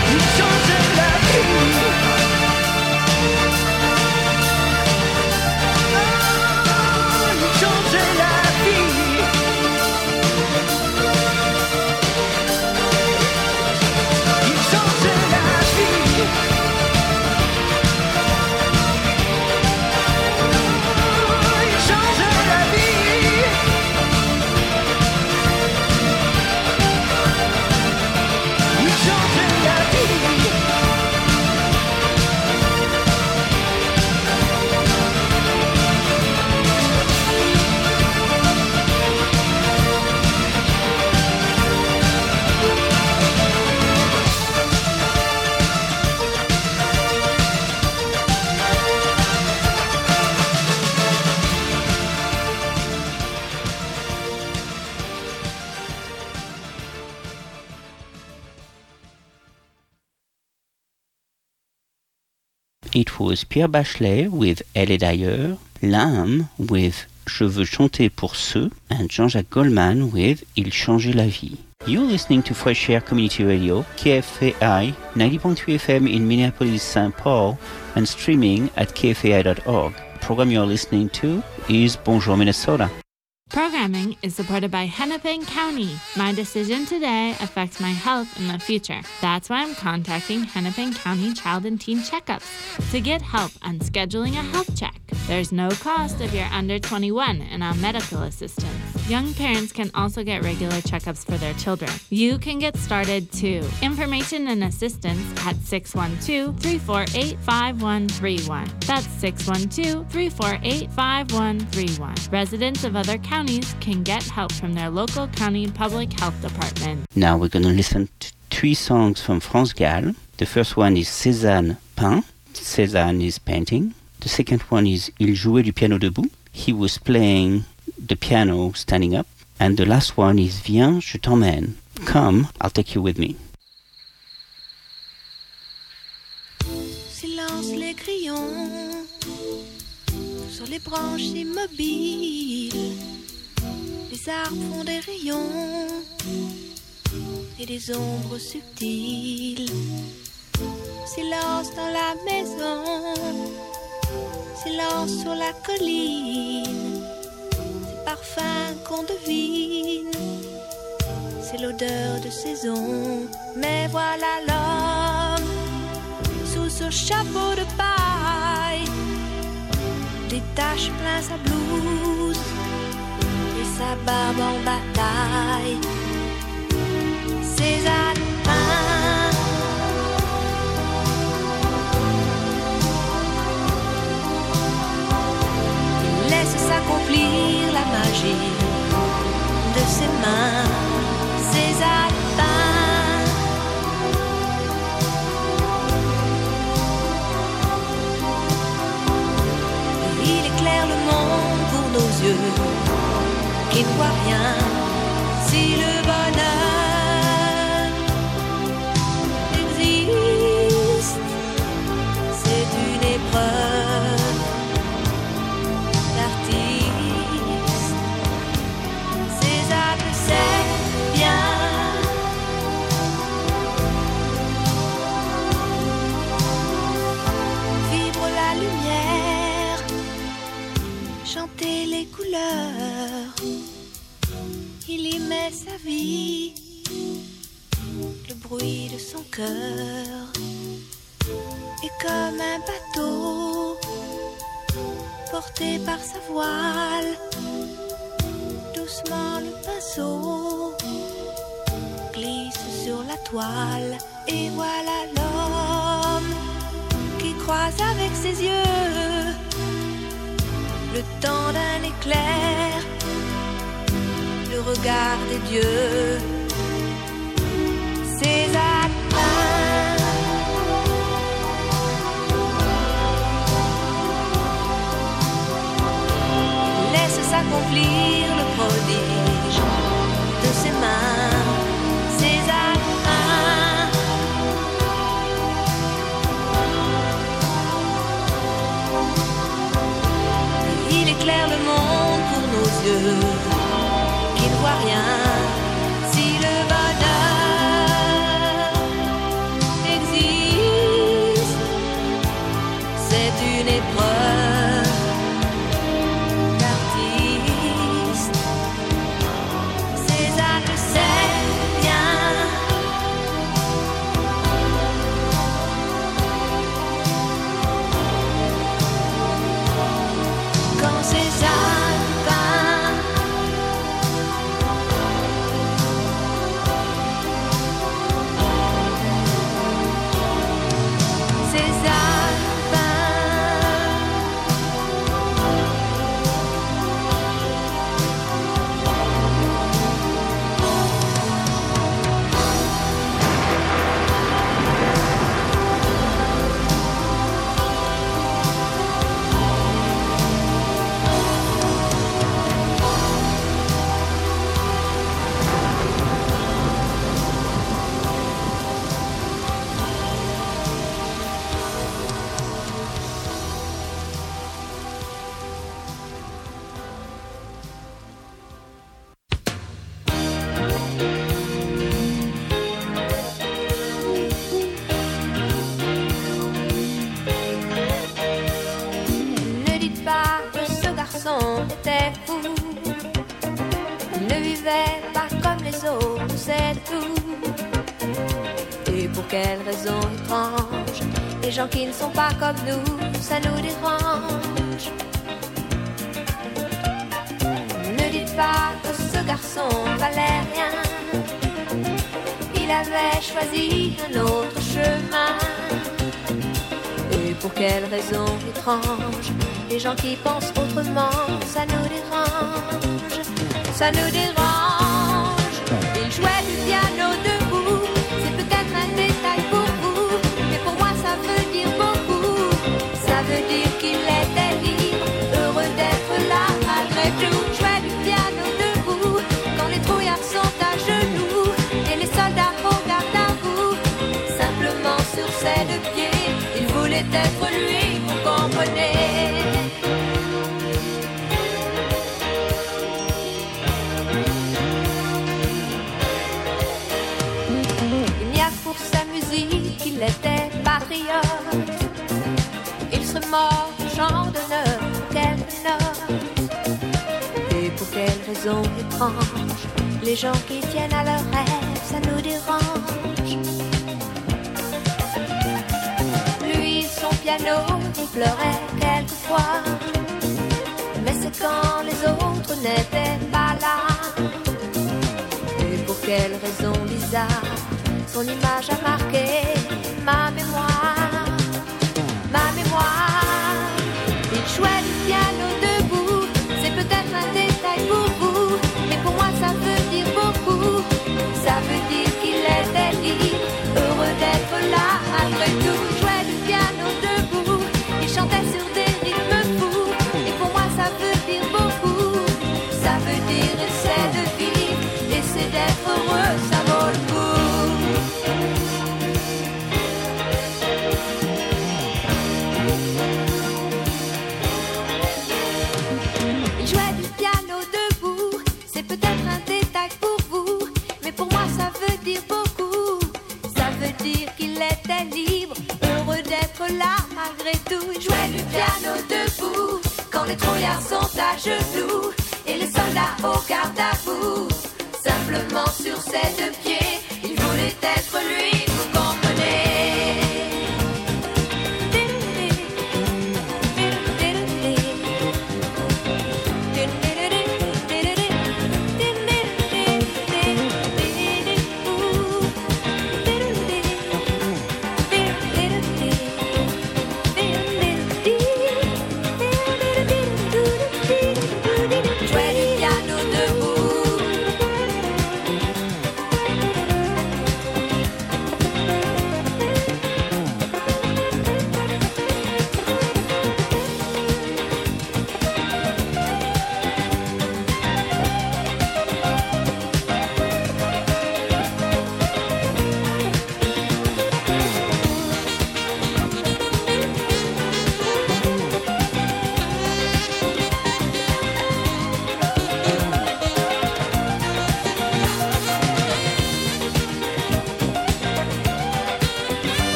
it was Pierre Bachelet with Elle est d'ailleurs, L'âme with Je veux chanter pour ceux, and Jean-Jacques Goldman with Il changeait la vie. You're listening to Fresh Air Community Radio, KFAI 90.3 FM in Minneapolis, St. Paul, and streaming at kfai.org. The program you're listening to is Bonjour Minnesota. Programming is supported by Hennepin County. My decision today affects my health in the future. That's why I'm contacting Hennepin County Child and Teen Checkups to get help on scheduling a health check. There's no cost if you're under 21 and on medical assistance. Young parents can also get regular checkups for their children. You can get started too. Information and assistance at 612-348-5131. That's 612-348-5131. Residents of other counties can get help from their local county public health department. Now we're going to listen to 3 songs from France Gall. The first one is Cézanne peint. Cézanne is painting. The second one is Il jouait du piano debout. He was playing the piano standing up. And the last one is Viens, je t'emmène. Come, I'll take you with me. Silence les crayons sur les branches immobiles. Les arbres font des rayons et des ombres subtiles. Silence dans la maison, silence sur la colline. C'est parfum qu'on devine, c'est l'odeur de saison. Mais voilà l'homme sous ce chapeau de paille, détache plein sa blouse et sa barbe en bataille. Cézanne peint, il laisse s'accomplir la magie de ses mains. Cézanne peint, il éclaire le monde pour nos yeux qui ne voient rien. Si le bonheur existe, c'est une épreuve d'artiste. Cézanne sait bien vivre la lumière, chanter les couleurs. Il y met sa vie, le bruit de son cœur. Et comme un bateau porté par sa voile, doucement le pinceau glisse sur la toile. Et voilà l'homme qui croise avec ses yeux le temps d'un éclair, le regard des dieux. Cézanne peint, laisse s'accomplir le prodige de ses mains. Cézanne peint, il éclaire le monde pour nos yeux qui ne voient rien. Si le bonheur existe, c'est une épreuve d'artiste. Cézanne le sait bien, quand Cézanne peint, était fou. Il ne vivait pas comme les autres, c'est tout. Et pour quelle raison étrange, les gens qui ne sont pas comme nous, ça nous dérange. Ne dites pas que ce garçon valait rien. Il avait choisi un autre chemin. Et pour quelle raison étrange, les gens qui pensent autrement, ça nous dérange. Ça nous dérange. Il jouait du piano debout. C'est peut-être un détail pour vous, mais pour moi ça veut dire beaucoup. Ça veut dire qu'il était libre, heureux d'être là malgré tout. Jouait du piano debout, quand les trouillards sont à genoux et les soldats au garde à vous. Simplement sur ses deux pieds, il voulait être lui, vous comprenez. Il était patriote. Il serait mort au champ d'honneur pour quelques notes. Et pour quelle raison étrange, les gens qui tiennent à leurs rêves, ça nous dérange. Lui, son piano, il pleurait quelquefois. Mais c'est quand les autres n'étaient pas là. Et pour quelle raison bizarre, son image a marqué ma mémoire, ma mémoire. Il jouait du piano debout, c'est peut-être un détail pour vous, mais pour moi ça veut dire beaucoup. Ça veut dire qu'il était libre, heureux d'être là malgré tout. Il jouait du piano debout, il chantait sur des rythmes fous, et pour moi ça veut dire beaucoup. Ça veut dire essaie de vivre, essaie d'être heureux, ça vaut le coup. Là malgré tout, il jouait du piano debout quand les trouillards sont à genoux et les soldats au garde à vous. Simplement sur ses deux pieds, il voulait être lui, vous comprenez.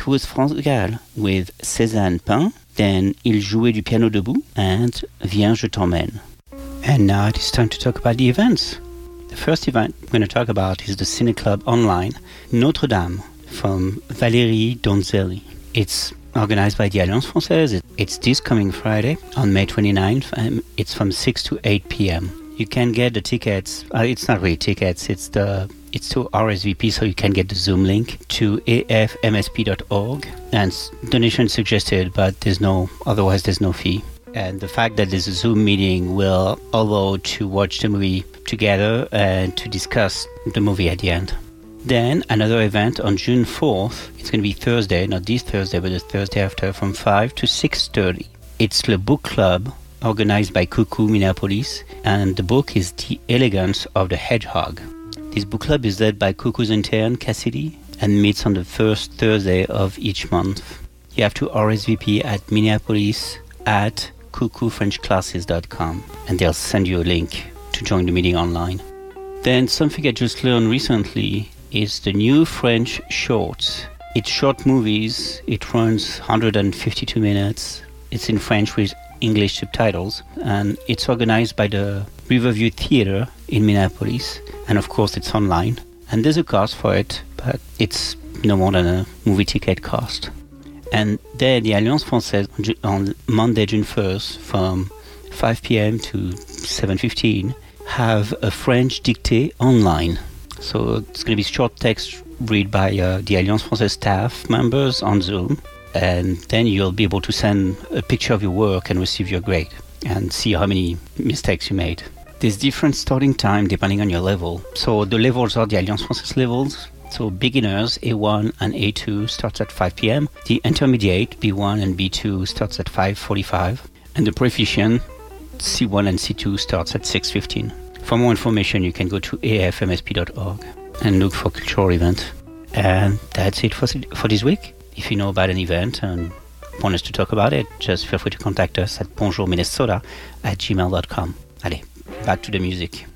it was France Gall with Cézanne Peint, then Il jouait du piano debout, and Viens je t'emmène. And now it is time to talk about the events. The first event I'm going to talk about is the Cine Club Online, Notre Dame, from Valérie Donzelli. It's organized by the Alliance Française. It's this coming Friday on May 29th, and it's from 6 to 8 p.m. You can get the tickets. It's not really tickets. It's to RSVP, so you can get the Zoom link to afmsp.org. And donation suggested, but otherwise there's no fee. And the fact that there's a Zoom meeting will allow to watch the movie together and to discuss the movie at the end. Then another event on June 4th. It's going to be Thursday, not this Thursday, but the Thursday after, from 5 to 6:30. It's Le Book Club, organized by Coucou Minneapolis, and the book is The Elegance of the Hedgehog. This book club is led by Coucou's intern, Cassidy, and meets on the first Thursday of each month. You have to RSVP at Minneapolis at coucoufrenchclasses.com, and they'll send you a link to join the meeting online. Then something I just learned recently is the new French shorts. It's short movies. It runs 152 minutes. It's in French with English subtitles, and it's organized by the Riverview Theater in Minneapolis, and of course it's online. And there's a cost for it, but it's no more than a movie ticket cost. And then the Alliance Française on Monday, June 1st, from 5 p.m. to 7:15, have a French dictée online. So it's going to be short text read by the Alliance Française staff members on Zoom, and then you'll be able to send a picture of your work and receive your grade and see how many mistakes you made. There's different starting time depending on your level. So the levels are the Alliance Française levels. So beginners, A1 and A2 starts at 5 p.m. The intermediate, B1 and B2 starts at 5:45. And the proficient, C1 and C2 starts at 6:15. For more information, you can go to afmsp.org and look for cultural event. And that's it for this week. If you know about an event and want us to talk about it, just feel free to contact us at bonjourminnesota@gmail.com. Allez, back to the music.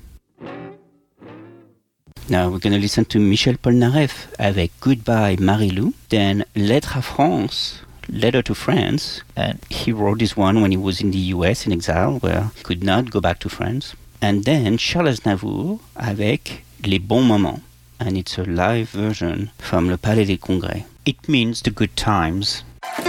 Now we're going to listen to Michel Polnareff avec Goodbye Marie-Lou, then Lettre à France, Letter to France, and he wrote this one when he was in the US in exile, where he could not go back to France. And then Charles Aznavour avec Les Bons Moments, and it's a live version from Le Palais des Congrès. It means the good times.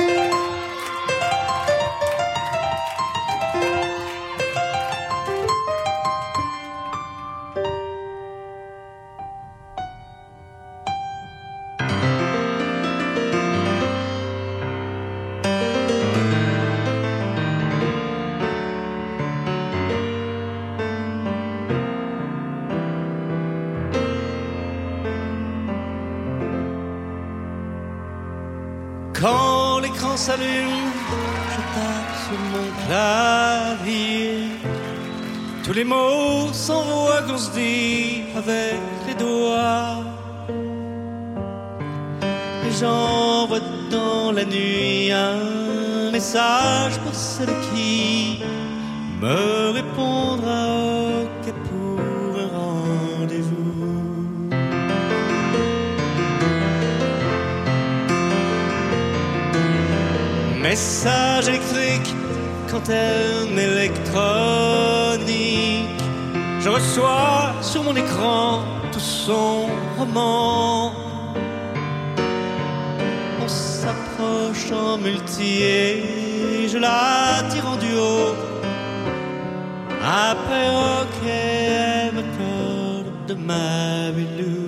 Quand l'écran s'allume, je tape sur mon clavier. Tous les mots s'envoient qu'on se dit avec les doigts. Et j'envoie dans la nuit un message pour celle qui me répondra OK pour un rendez-vous. Message électrique, quantum électronique. Je reçois sur mon écran tout son roman. On s'approche en multi et je la tire en duo. Après OK, elle me parle de ma bilou.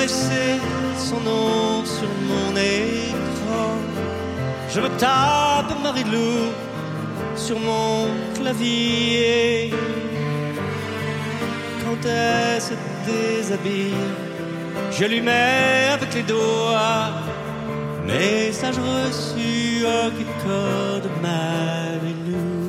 caresser son nom sur mon écran. Je me tape Marie-Lou sur mon clavier. Quand elle se déshabille, je lui mets avec les doigts message reçu au corps de Marie-Lou.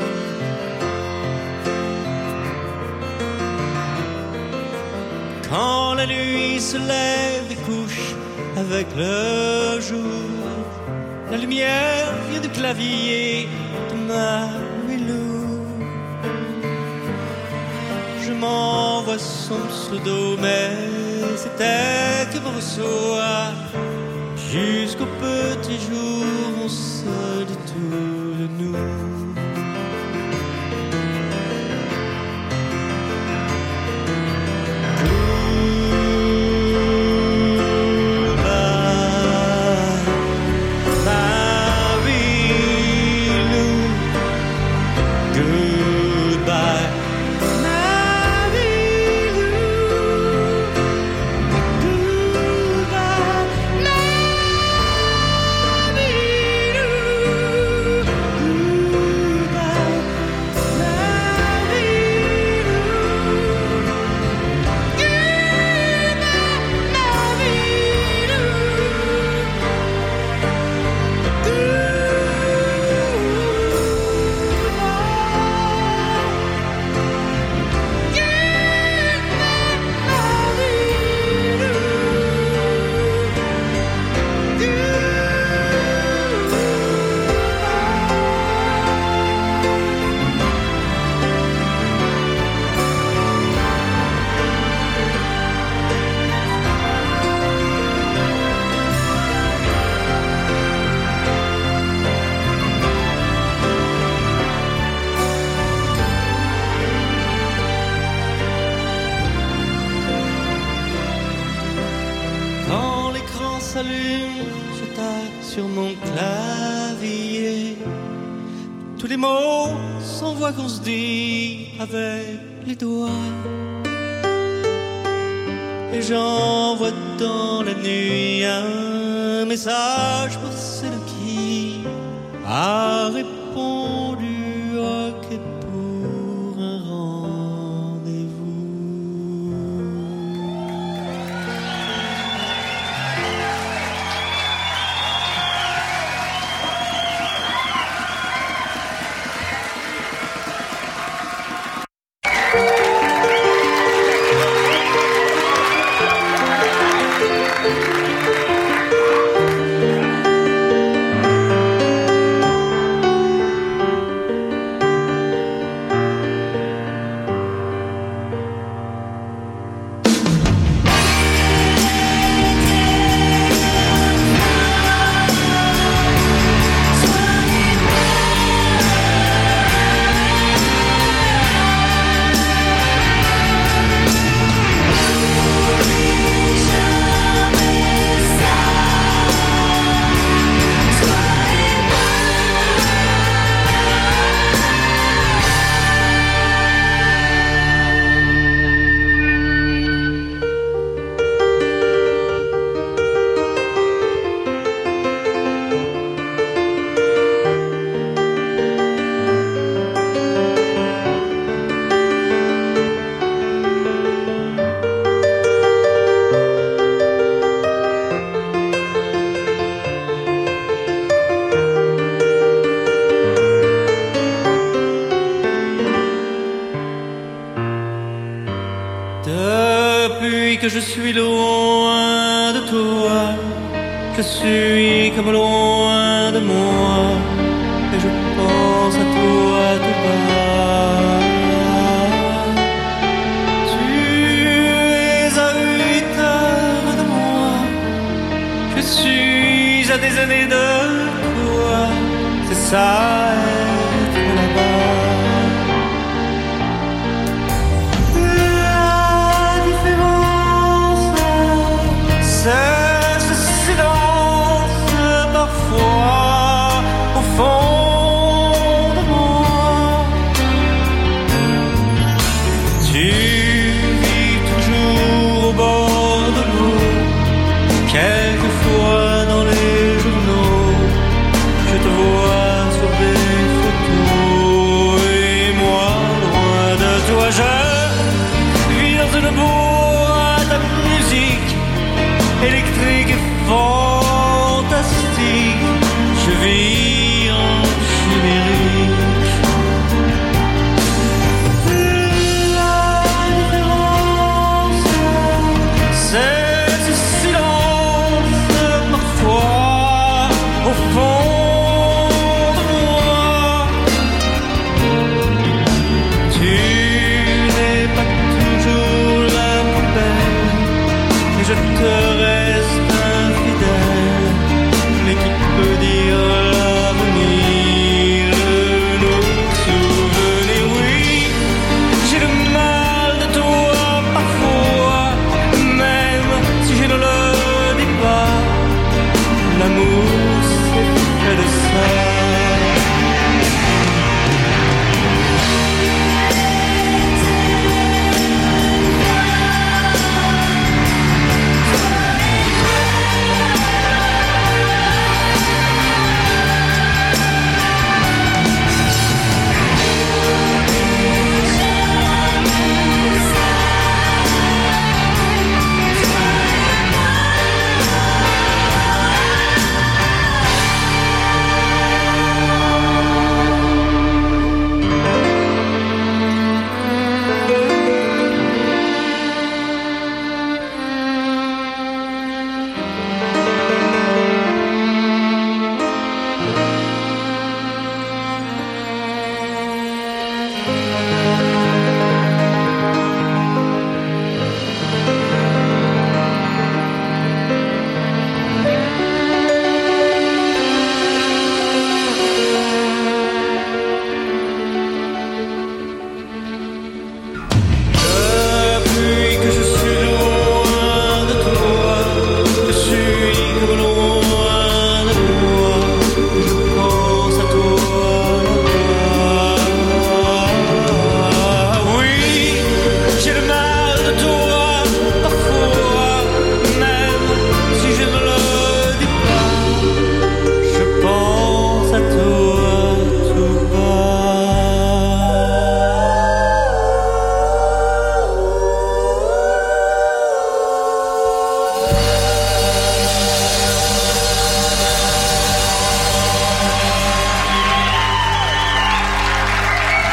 Quand la nuit se lève et couche avec le jour, la lumière vient du clavier de Marie-Lou. Je m'envoie son pseudo, mais c'était que mon soir. Jusqu'au petit jour, on se dit tout de nous. Je tape sur mon clavier. Tous les mots s'envoient qu'on se dit avec les doigts. Et j'envoie dans la nuit un message pour celle qui a répondu ok pour un rendez-vous. Depuis que je suis loin de toi, je suis comme loin de moi, et je pense à toi tout bas. Tu es à 8 heures de moi, je suis à des années de toi, c'est ça être là-bas. C'est ce silence parfois au fond de moi. Tu vis toujours au bord de l'eau,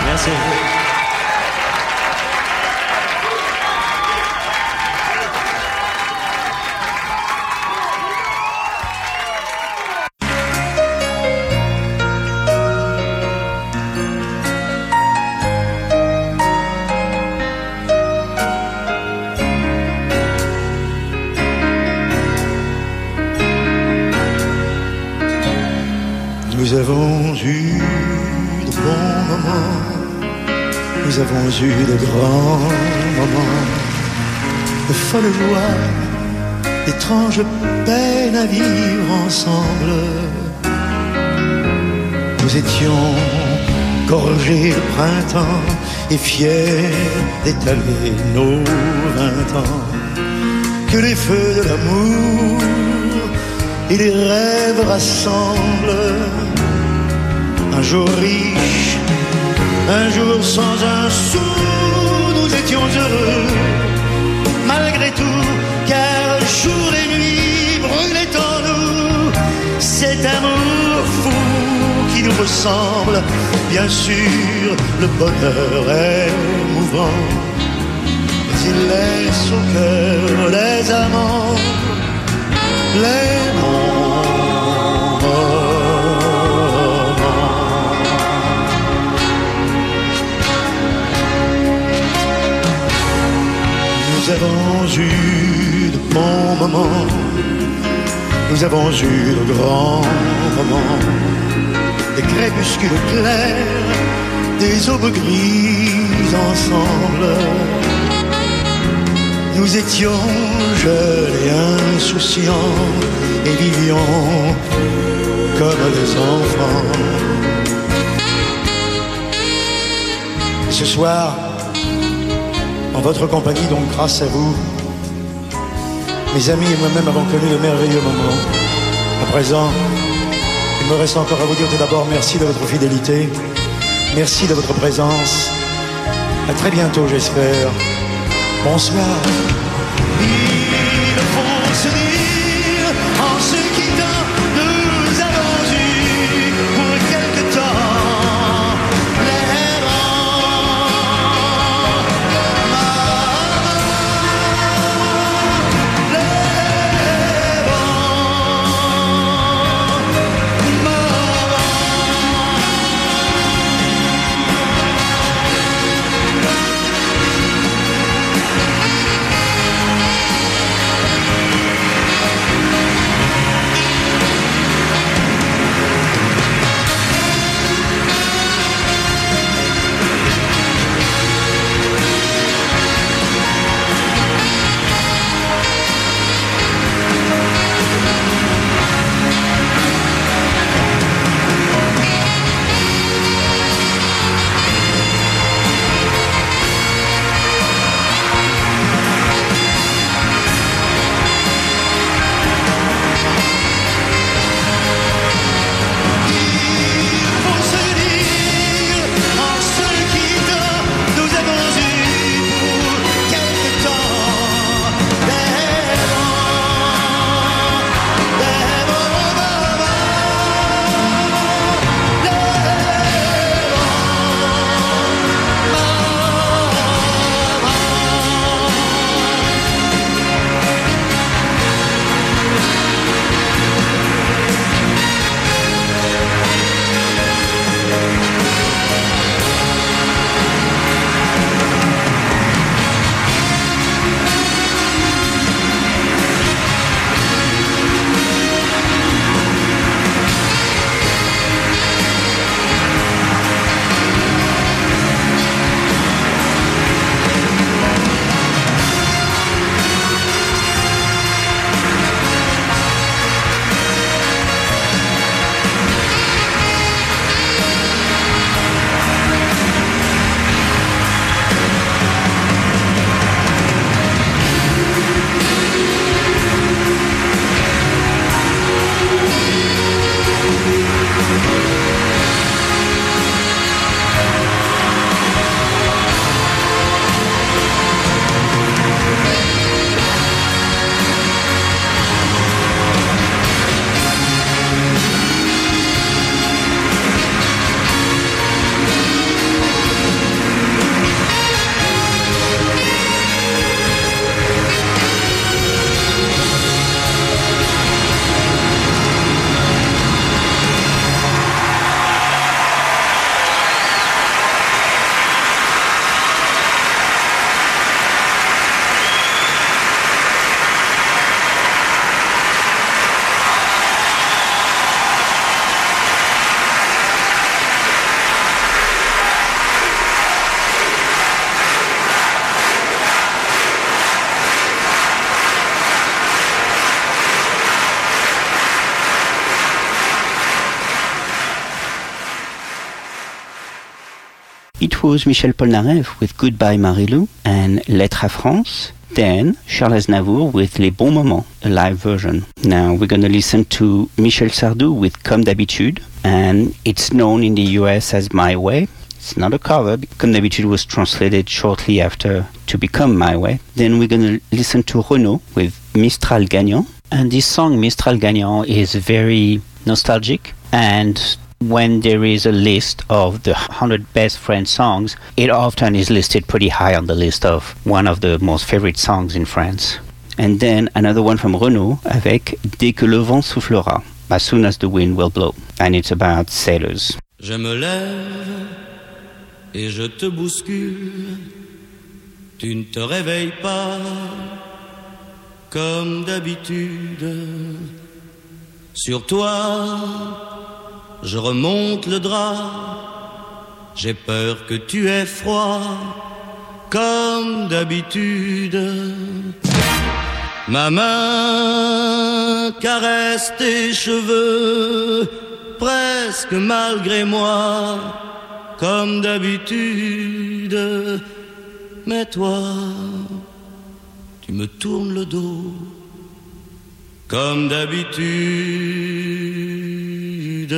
Merci. Nous avons eu de bons moments, nous avons eu de grands moments, de folles joies, d'étranges peines à vivre ensemble. Nous étions gorgés de printemps et fiers d'étaler nos 20 ans. Que les feux de l'amour et les rêves rassemblent. Un jour riche, un jour sans un sou, nous étions heureux, malgré tout, car jour et nuit brûlait en nous cet amour fou qui nous ressemble. Bien sûr, le bonheur est mouvant, mais il laisse au cœur les amants, les Nous avons eu de bons moments, nous avons eu de grands moments, des crépuscules clairs, des aubes grises ensemble. Nous étions jeunes et insouciants et vivions comme des enfants. Ce soir, en votre compagnie, donc grâce à vous, mes amis et moi-même avons connu de merveilleux moments. À présent, il me reste encore à vous dire tout d'abord merci de votre fidélité, merci de votre présence. À très bientôt, j'espère. Bonsoir. Ils vont se dire en se quittant, nous avons eu pour quelque temps les rangs. it was Michel Polnareff with Goodbye Marilou and Lettre à France. Then Charles Aznavour with Les Bons Moments, a live version. Now we're going to listen to Michel Sardou with Comme d'habitude, and it's known in the US as My Way. It's not a cover. Comme d'habitude was translated shortly after to become My Way. Then we're going to listen to Renaud with Mistral Gagnant. And this song, Mistral Gagnant, is very nostalgic. And when there is a list of the 100 best French songs, it often is listed pretty high on the list of one of the most favorite songs in France. And then another one from Renaud avec Dès que le vent soufflera, as soon as the wind will blow. And it's about sailors. Je me lève et je te bouscule. Tu ne te réveilles pas comme d'habitude. Sur toi, je remonte le drap. J'ai peur que tu aies froid comme d'habitude. Ma main caresse tes cheveux presque malgré moi comme d'habitude. Mais toi, tu me tournes le dos comme d'habitude.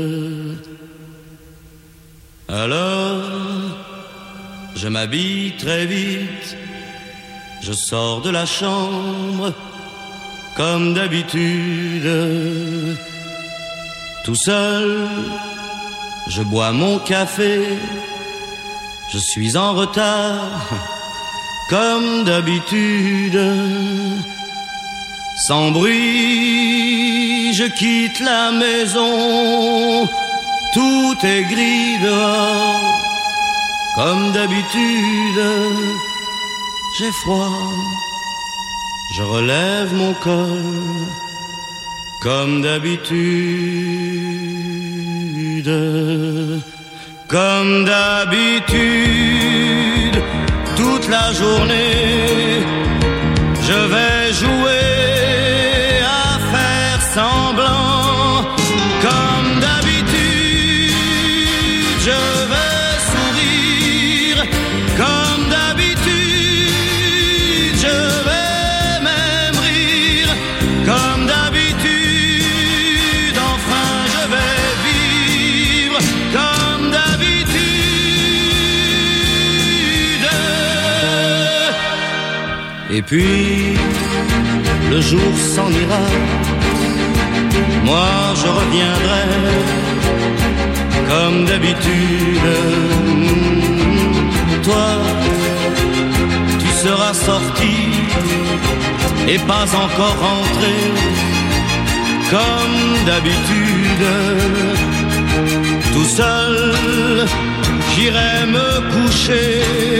Alors, je m'habille très vite, je sors de la chambre comme d'habitude. Tout seul, je bois mon café, je suis en retard comme d'habitude. Sans bruit, je quitte la maison, tout est gris dehors, comme d'habitude. J'ai froid, je relève mon col, comme d'habitude. Comme d'habitude, toute la journée, je vais jouer à faire semblant. Comme d'habitude, je vais sourire. Comme d'habitude, je vais même rire. Comme d'habitude, enfin je vais vivre. Comme d'habitude. Et puis le jour s'en ira, moi je reviendrai comme d'habitude. Toi, tu seras sorti et pas encore rentré comme d'habitude. Tout seul, j'irai me coucher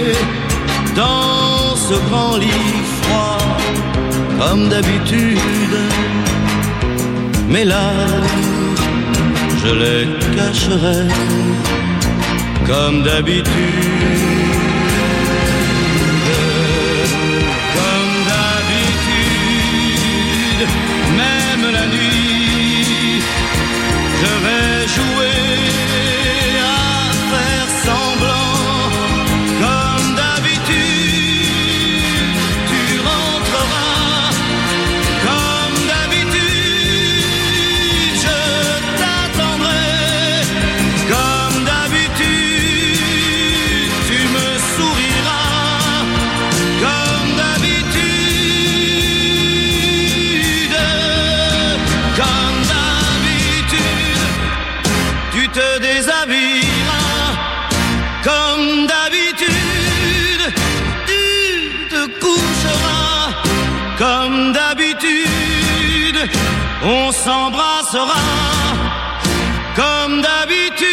dans ce grand lit froid comme d'habitude. Mais là, je les cacherai comme d'habitude. Comme d'habitude, même la nuit, je vais jouer à faire semblant. Comme d'habitude, tu rentreras. Comme d'habitude, je t'attendrai. Comme d'habitude, tu me souriras. Comme d'habitude, comme d'habitude, tu te déshabilleras. Comme d'habitude, tu te coucheras. Comme d'habitude, on s'embrassera. Comme d'habitude.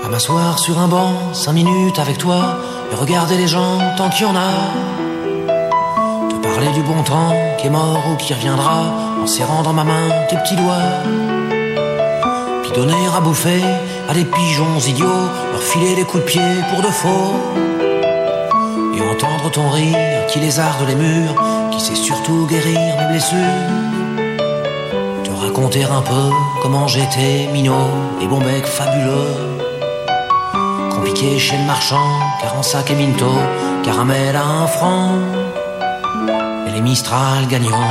À m'asseoir sur un banc, 5 minutes avec toi, et regarder les gens tant qu'il y en a. Te parler du bon temps qui est mort ou qui reviendra, en serrant dans ma main tes petits doigts. Puis donner à bouffer à des pigeons idiots, leur filer des coups de pied pour de faux. Et entendre ton rire qui lézarde les murs, qui sait surtout guérir mes blessures. Te raconter un peu comment j'étais minot et bon bec fabuleux. Compliqué chez le marchand, 45 et Minto, caramel à 1 franc, et les Mistral gagnants.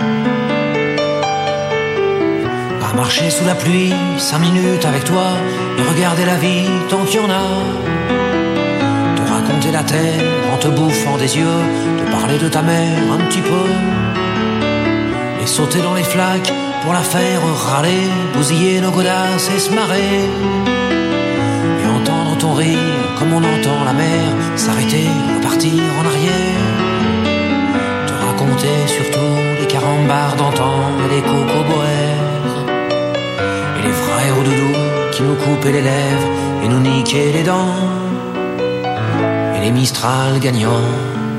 À marcher sous la pluie, 5 minutes avec toi, et regarder la vie tant qu'il y en a. Te raconter la terre en te bouffant des yeux, te parler de ta mère un petit peu, et sauter dans les flaques pour la faire râler, bousiller nos godasses et se marrer. Et entendre ton rire comme on entend la mer s'arrêter, repartir en arrière. Te raconter surtout les carambars d'antan et les cocoboères, et les frères au doudou qui nous coupaient les lèvres et nous niquaient les dents, et les Mistral gagnants.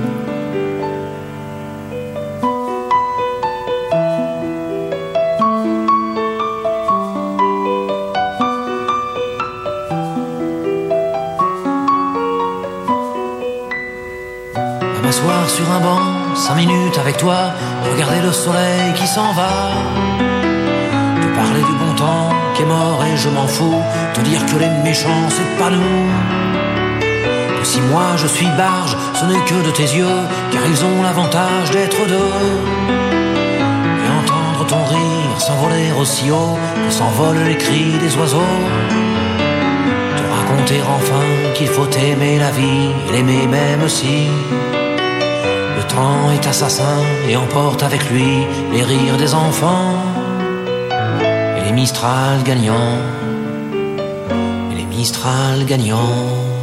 M'asseoir sur un banc, 5 minutes avec toi, regarder le soleil qui s'en va. Te parler du bon temps qui est mort et je m'en fous, te dire que les méchants c'est pas nous. Que si moi je suis barge, ce n'est que de tes yeux, car ils ont l'avantage d'être deux. Et entendre ton rire s'envoler aussi haut que s'envolent les cris des oiseaux. Te raconter enfin qu'il faut aimer la vie et l'aimer même si le temps est assassin et emporte avec lui les rires des enfants, et les Mistral gagnants, et les Mistral gagnants.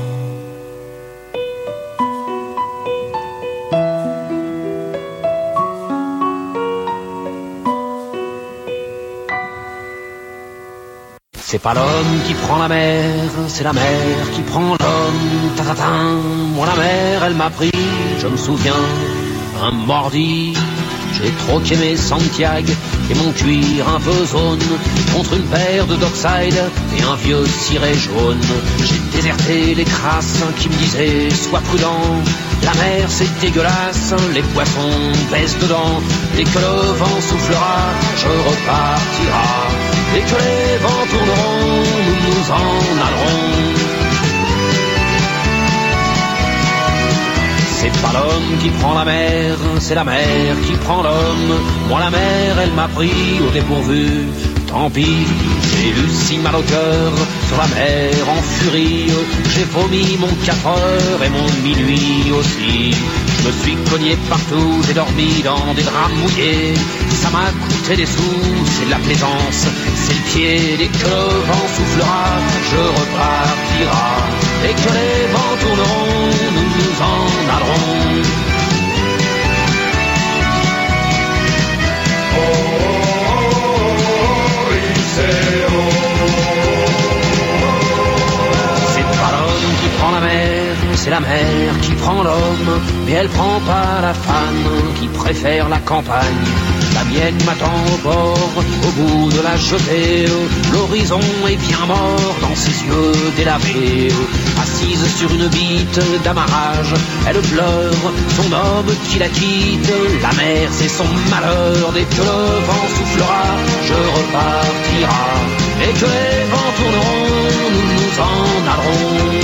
C'est pas l'homme qui prend la mer, c'est la mer qui prend l'homme. Tatatin, moi la mer, elle m'a pris, je me souviens, un mordi. J'ai troqué mes Santiago et mon cuir un peu zone contre une paire de Dockside et un vieux ciré jaune. J'ai déserté les crasses qui me disaient sois prudent, la mer c'est dégueulasse, les poissons baissent dedans. Dès que le vent soufflera, je repartira. Dès que les vents tourneront, nous nous en allerons. C'est pas l'homme qui prend la mer, c'est la mer qui prend l'homme. Moi la mer, elle m'a pris au dépourvu. Tant pis, j'ai eu si mal au cœur sur la mer en furie. J'ai vomi mon 4 heures et mon minuit aussi. Je me suis cogné partout, j'ai dormi dans des draps mouillés. Ça m'a coûté des sous, c'est de la plaisance, c'est le pied. Dès que le vent soufflera, je repartira. Dès que les vents tourneront, nous nous en allerons. C'est pas l'homme qui prend la mer, c'est la mer qui prend l'homme. Mais elle prend pas la femme qui préfère la campagne. La mienne m'attend au bord, au bout de la jetée. L'horizon est bien mort dans ses yeux délavés. Assise sur une bite d'amarrage, elle pleure son homme qui la quitte. La mer c'est son malheur, dès que le vent soufflera, je repartira. Dès que les vents tourneront, nous nous en allerons.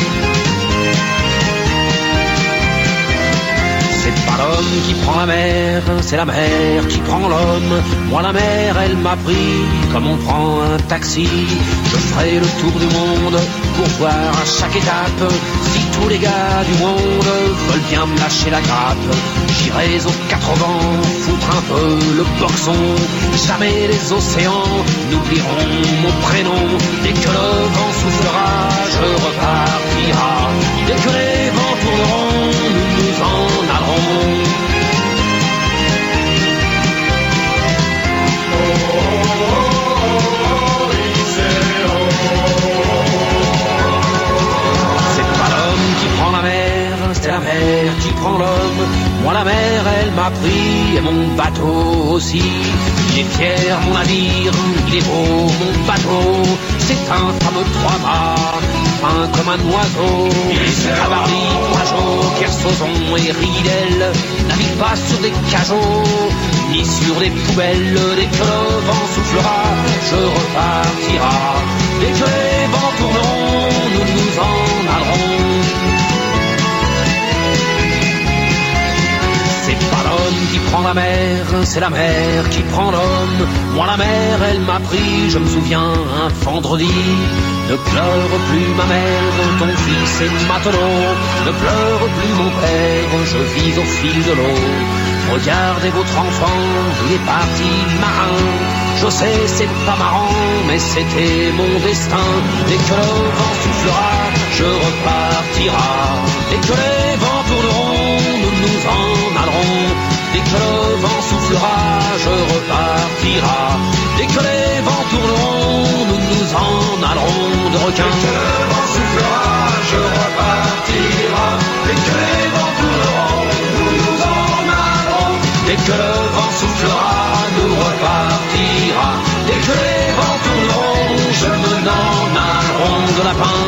C'est pas l'homme qui prend la mer, c'est la mer qui prend l'homme. Moi la mer, elle m'a pris comme on prend un taxi. Je ferai le tour du monde pour voir à chaque étape si tous les gars du monde veulent bien me lâcher la grappe. J'irai aux 4 vents foutre un peu le boxon. Jamais les océans n'oublieront mon prénom. Dès que le vent soufflera, je repartira. Dès que les vents tourneront, nous nous en allerons. mer qui prend l'homme. Moi la mer elle m'a pris et mon bateau aussi. Il est fier mon navire, il est beau mon bateau. C'est un fameux trois-mâts, fin comme un oiseau. Cavarly, Poigeot, Kersozon et Ridel navigue pas sur des cajots, ni sur des poubelles. Dès que le vent soufflera, je repartira. Dès que les vents tourneront, nous nous en allerons. C'est pas l'homme qui prend la mer, c'est la mer qui prend l'homme. Moi la mer, elle m'a pris, je me souviens, un vendredi. Ne pleure plus ma mère, ton fils est matelot. Ne pleure plus mon père, je vis au fil de l'eau. Regardez votre enfant, il est parti marin. Je sais, c'est pas marrant, mais c'était mon destin. Dès que le vent soufflera, je repartira. Dès que les vents tourneront, nous nous en allerons. Dès que le vent soufflera, je repartira. Dès que les vents tourneront, nous nous en allerons de requins. Dès que le vent soufflera, je repartira. Dès que les vents tourneront, nous nous en allerons. Dès que le vent soufflera, nous repartira. Dès que les vents tourneront, je me n'en allerons de lapin.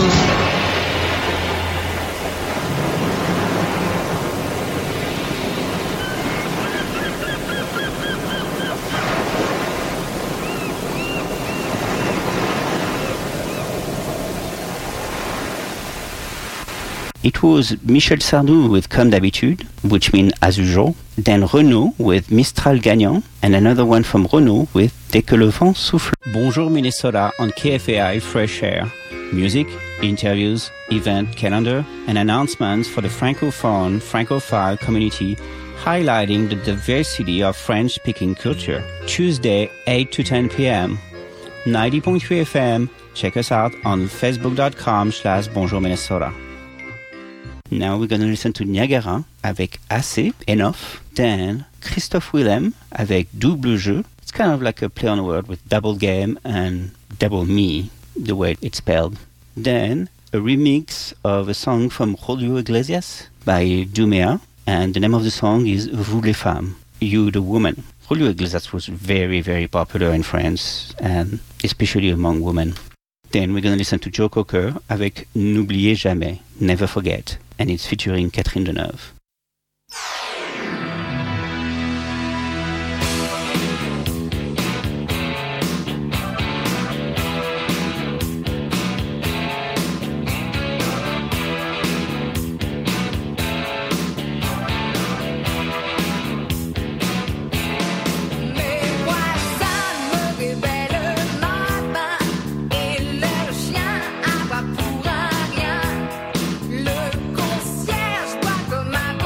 It was Michel Sardou with Comme d'habitude, which means as usual, then Renaud with Mistral Gagnant, and another one from Renaud with Dès que le vent souffle. Bonjour Minnesota on KFAI Fresh Air. Music, interviews, event calendar, and announcements for the Francophone, Francophile community, highlighting the diversity of French-speaking culture. Tuesday, 8 to 10 p.m. 90.3 FM. Check us out on facebook.com/Bonjour Minnesota. Now we're going to listen to Niagara avec Assez, Enough. Then Christophe Willem avec Double Jeu. It's kind of like a play on word with double game and double me, the way it's spelled. Then a remix of a song from Julio Iglesias by Dumea. And the name of the song is Vous les femmes, You the woman. Julio Iglesias was very, very popular in France, and especially among women. Then we're going to listen to Joe Cocker avec N'oubliez jamais, Never Forget, and it's featuring Catherine Deneuve. Le concierge boit comme un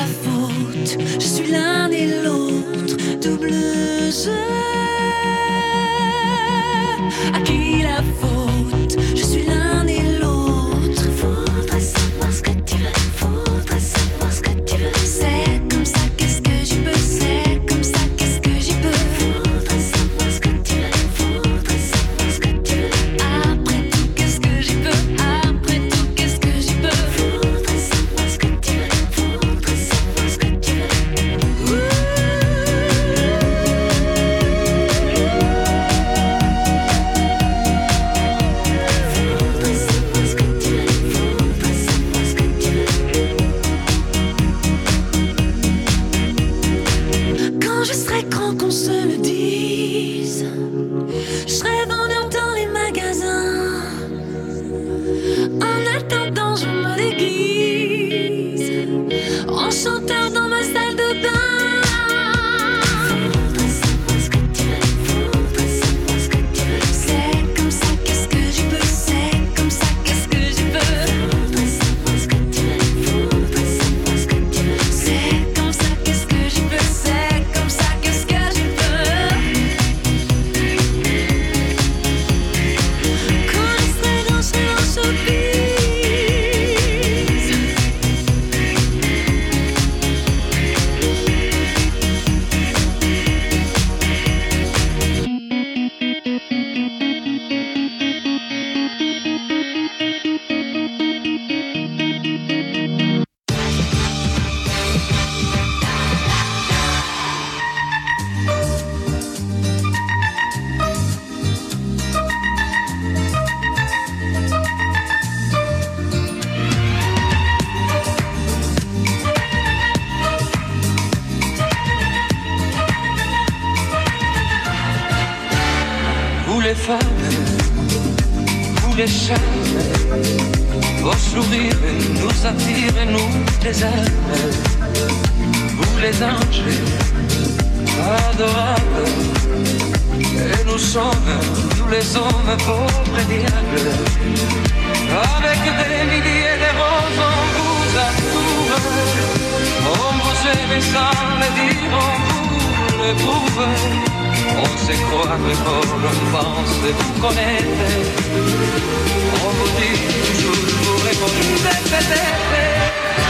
la faute? Je suis l'un et l'autre, double jeu. À qui la faute? Je suis l'un et l'autre. Faudrait savoir ce que tu veux. Faudrait savoir ce que tu veux. C'est comme ça, qu'est-ce que j'y peux? C'est comme ça, qu'est-ce que j'y peux? Faudrait savoir ce que tu veux. Faudrait savoir ce que tu veux. Après tout, qu'est-ce que j'y peux? Après tout, qu'est-ce que j'y peux? Faudrait savoir ce que tu veux. Faudrait savoir ce que tu veux. Quand je serai grand, qu'on se le dise, je serai vendeur dans les magasins. En attendant, je me déguise en chanteur dans ma salle de bain. Faudrait savoir ce que tu veux. Faudrait savoir ce que tu veux. C'est comme ça, qu'est-ce que j'y peux? C'est comme ça, qu'est-ce que j'y peux? Faudrait savoir ce que tu veux. Faudrait savoir ce que tu veux. C'est comme ça, qu'est-ce que j'y peux? C'est comme ça, qu'est-ce que j'y peux? Quand je serai grand, je serai en showbiz. Vous les femmes, vous les charmes, vos sourires nous attirent et nous les aiment. Vous les anges, adorables, et nous sommes, nous les hommes, pauvres et diables. Avec des milliers de roses, on vous adore. On vous aime sans le dire, on vous le prouve. On se croit encore, on pense vous connaître. On vous dit toujours, vous répondez peut-être.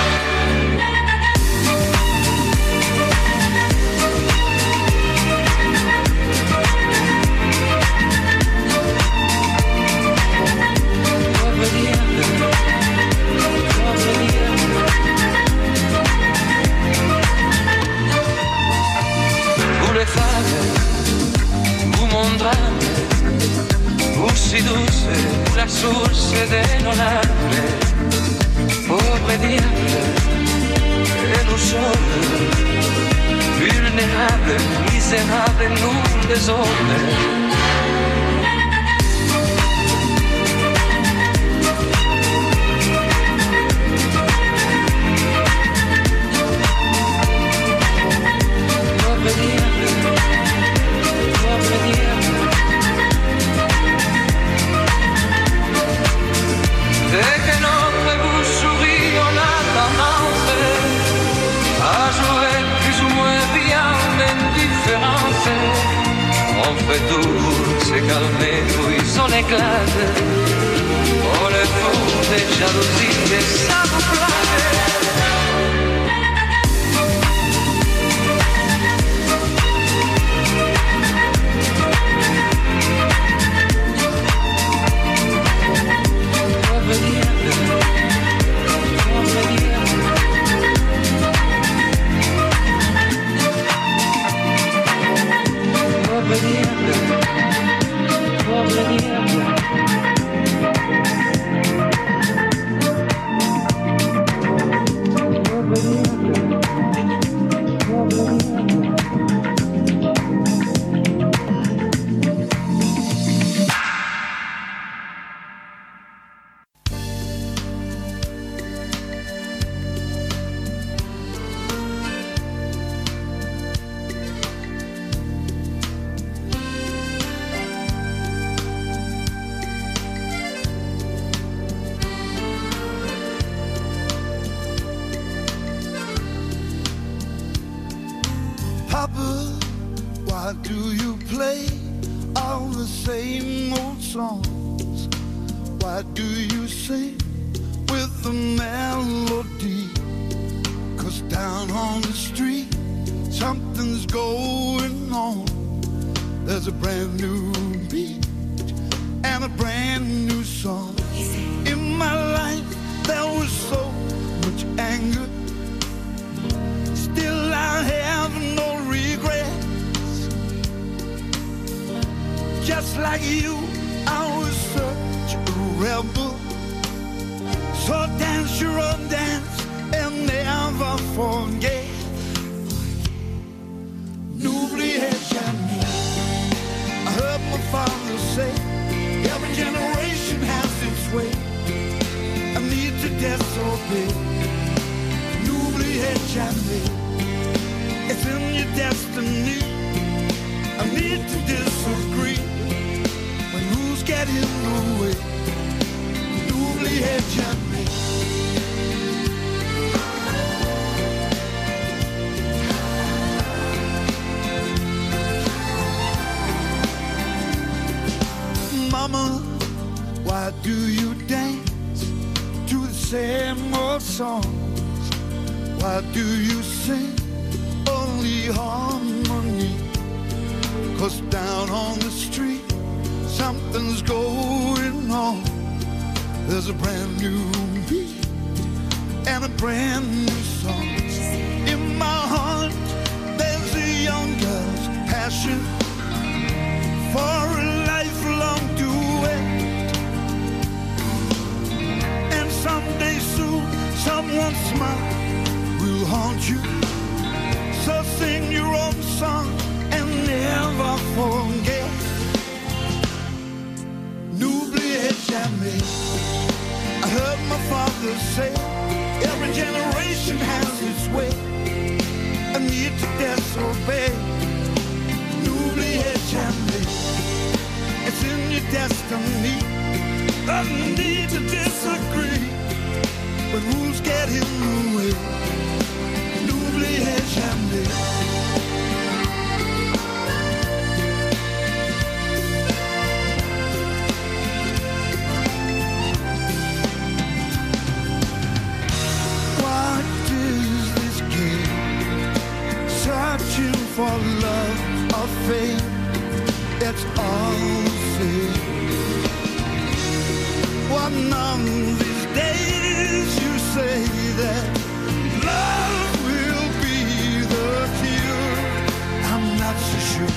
Vous les femmes, vous mon drame, vous si douce, vous la source de nos larmes. Pauvre diable, et nous sommes vulnérables, misérables, nous les hommes. Dès que notre bouche sourit, on a tendance à jouer plus ou moins bien l'indifférence. On fait tout, c'est calmer, puis on éclate. On le fout des jalousies et ça vous plaît. Why do you play all the same old songs? Why do you sing with the melody? 'Cause down on the street something's going on. There's a brand new beat and a brand new song. In my life there was so much anger, still I have no regrets. Just like you, I was such a rebel. So dance your own dance and never forget. N'oubliez jamais. I heard my father say, every generation has its way. I need to disobey. N'oubliez jamais. It's in your destiny. I need to disagree. When rules get in the way. N'oubliez jamais. Mama, why do you dance to the same old songs? Why do you sing only harmony? 'Cause down on the street something's going on. There's a brand new beat and a brand new song. In my heart there's a young girl's passion for a lifelong duet. And someday soon someone's smile will haunt you. So sing your own song and never forget. N'oubliez jamais. I heard my father say, every generation has its way. I need to disobey. N'oubliez jamais. It's in your destiny. I need to disagree. When rules get in the way. N'oubliez jamais. What is this game? Searching for love or fame. It's all the same. One of these days you say that love will be the cure. I'm not so sure.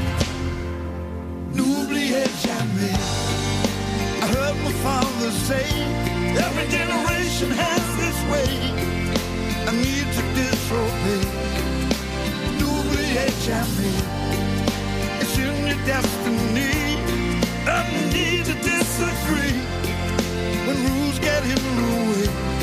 N'oubliez jamais. I heard my father say, every generation has this way. I need to disobey. N'oubliez jamais. It's in your destiny. I need to disagree. When rules get in the way.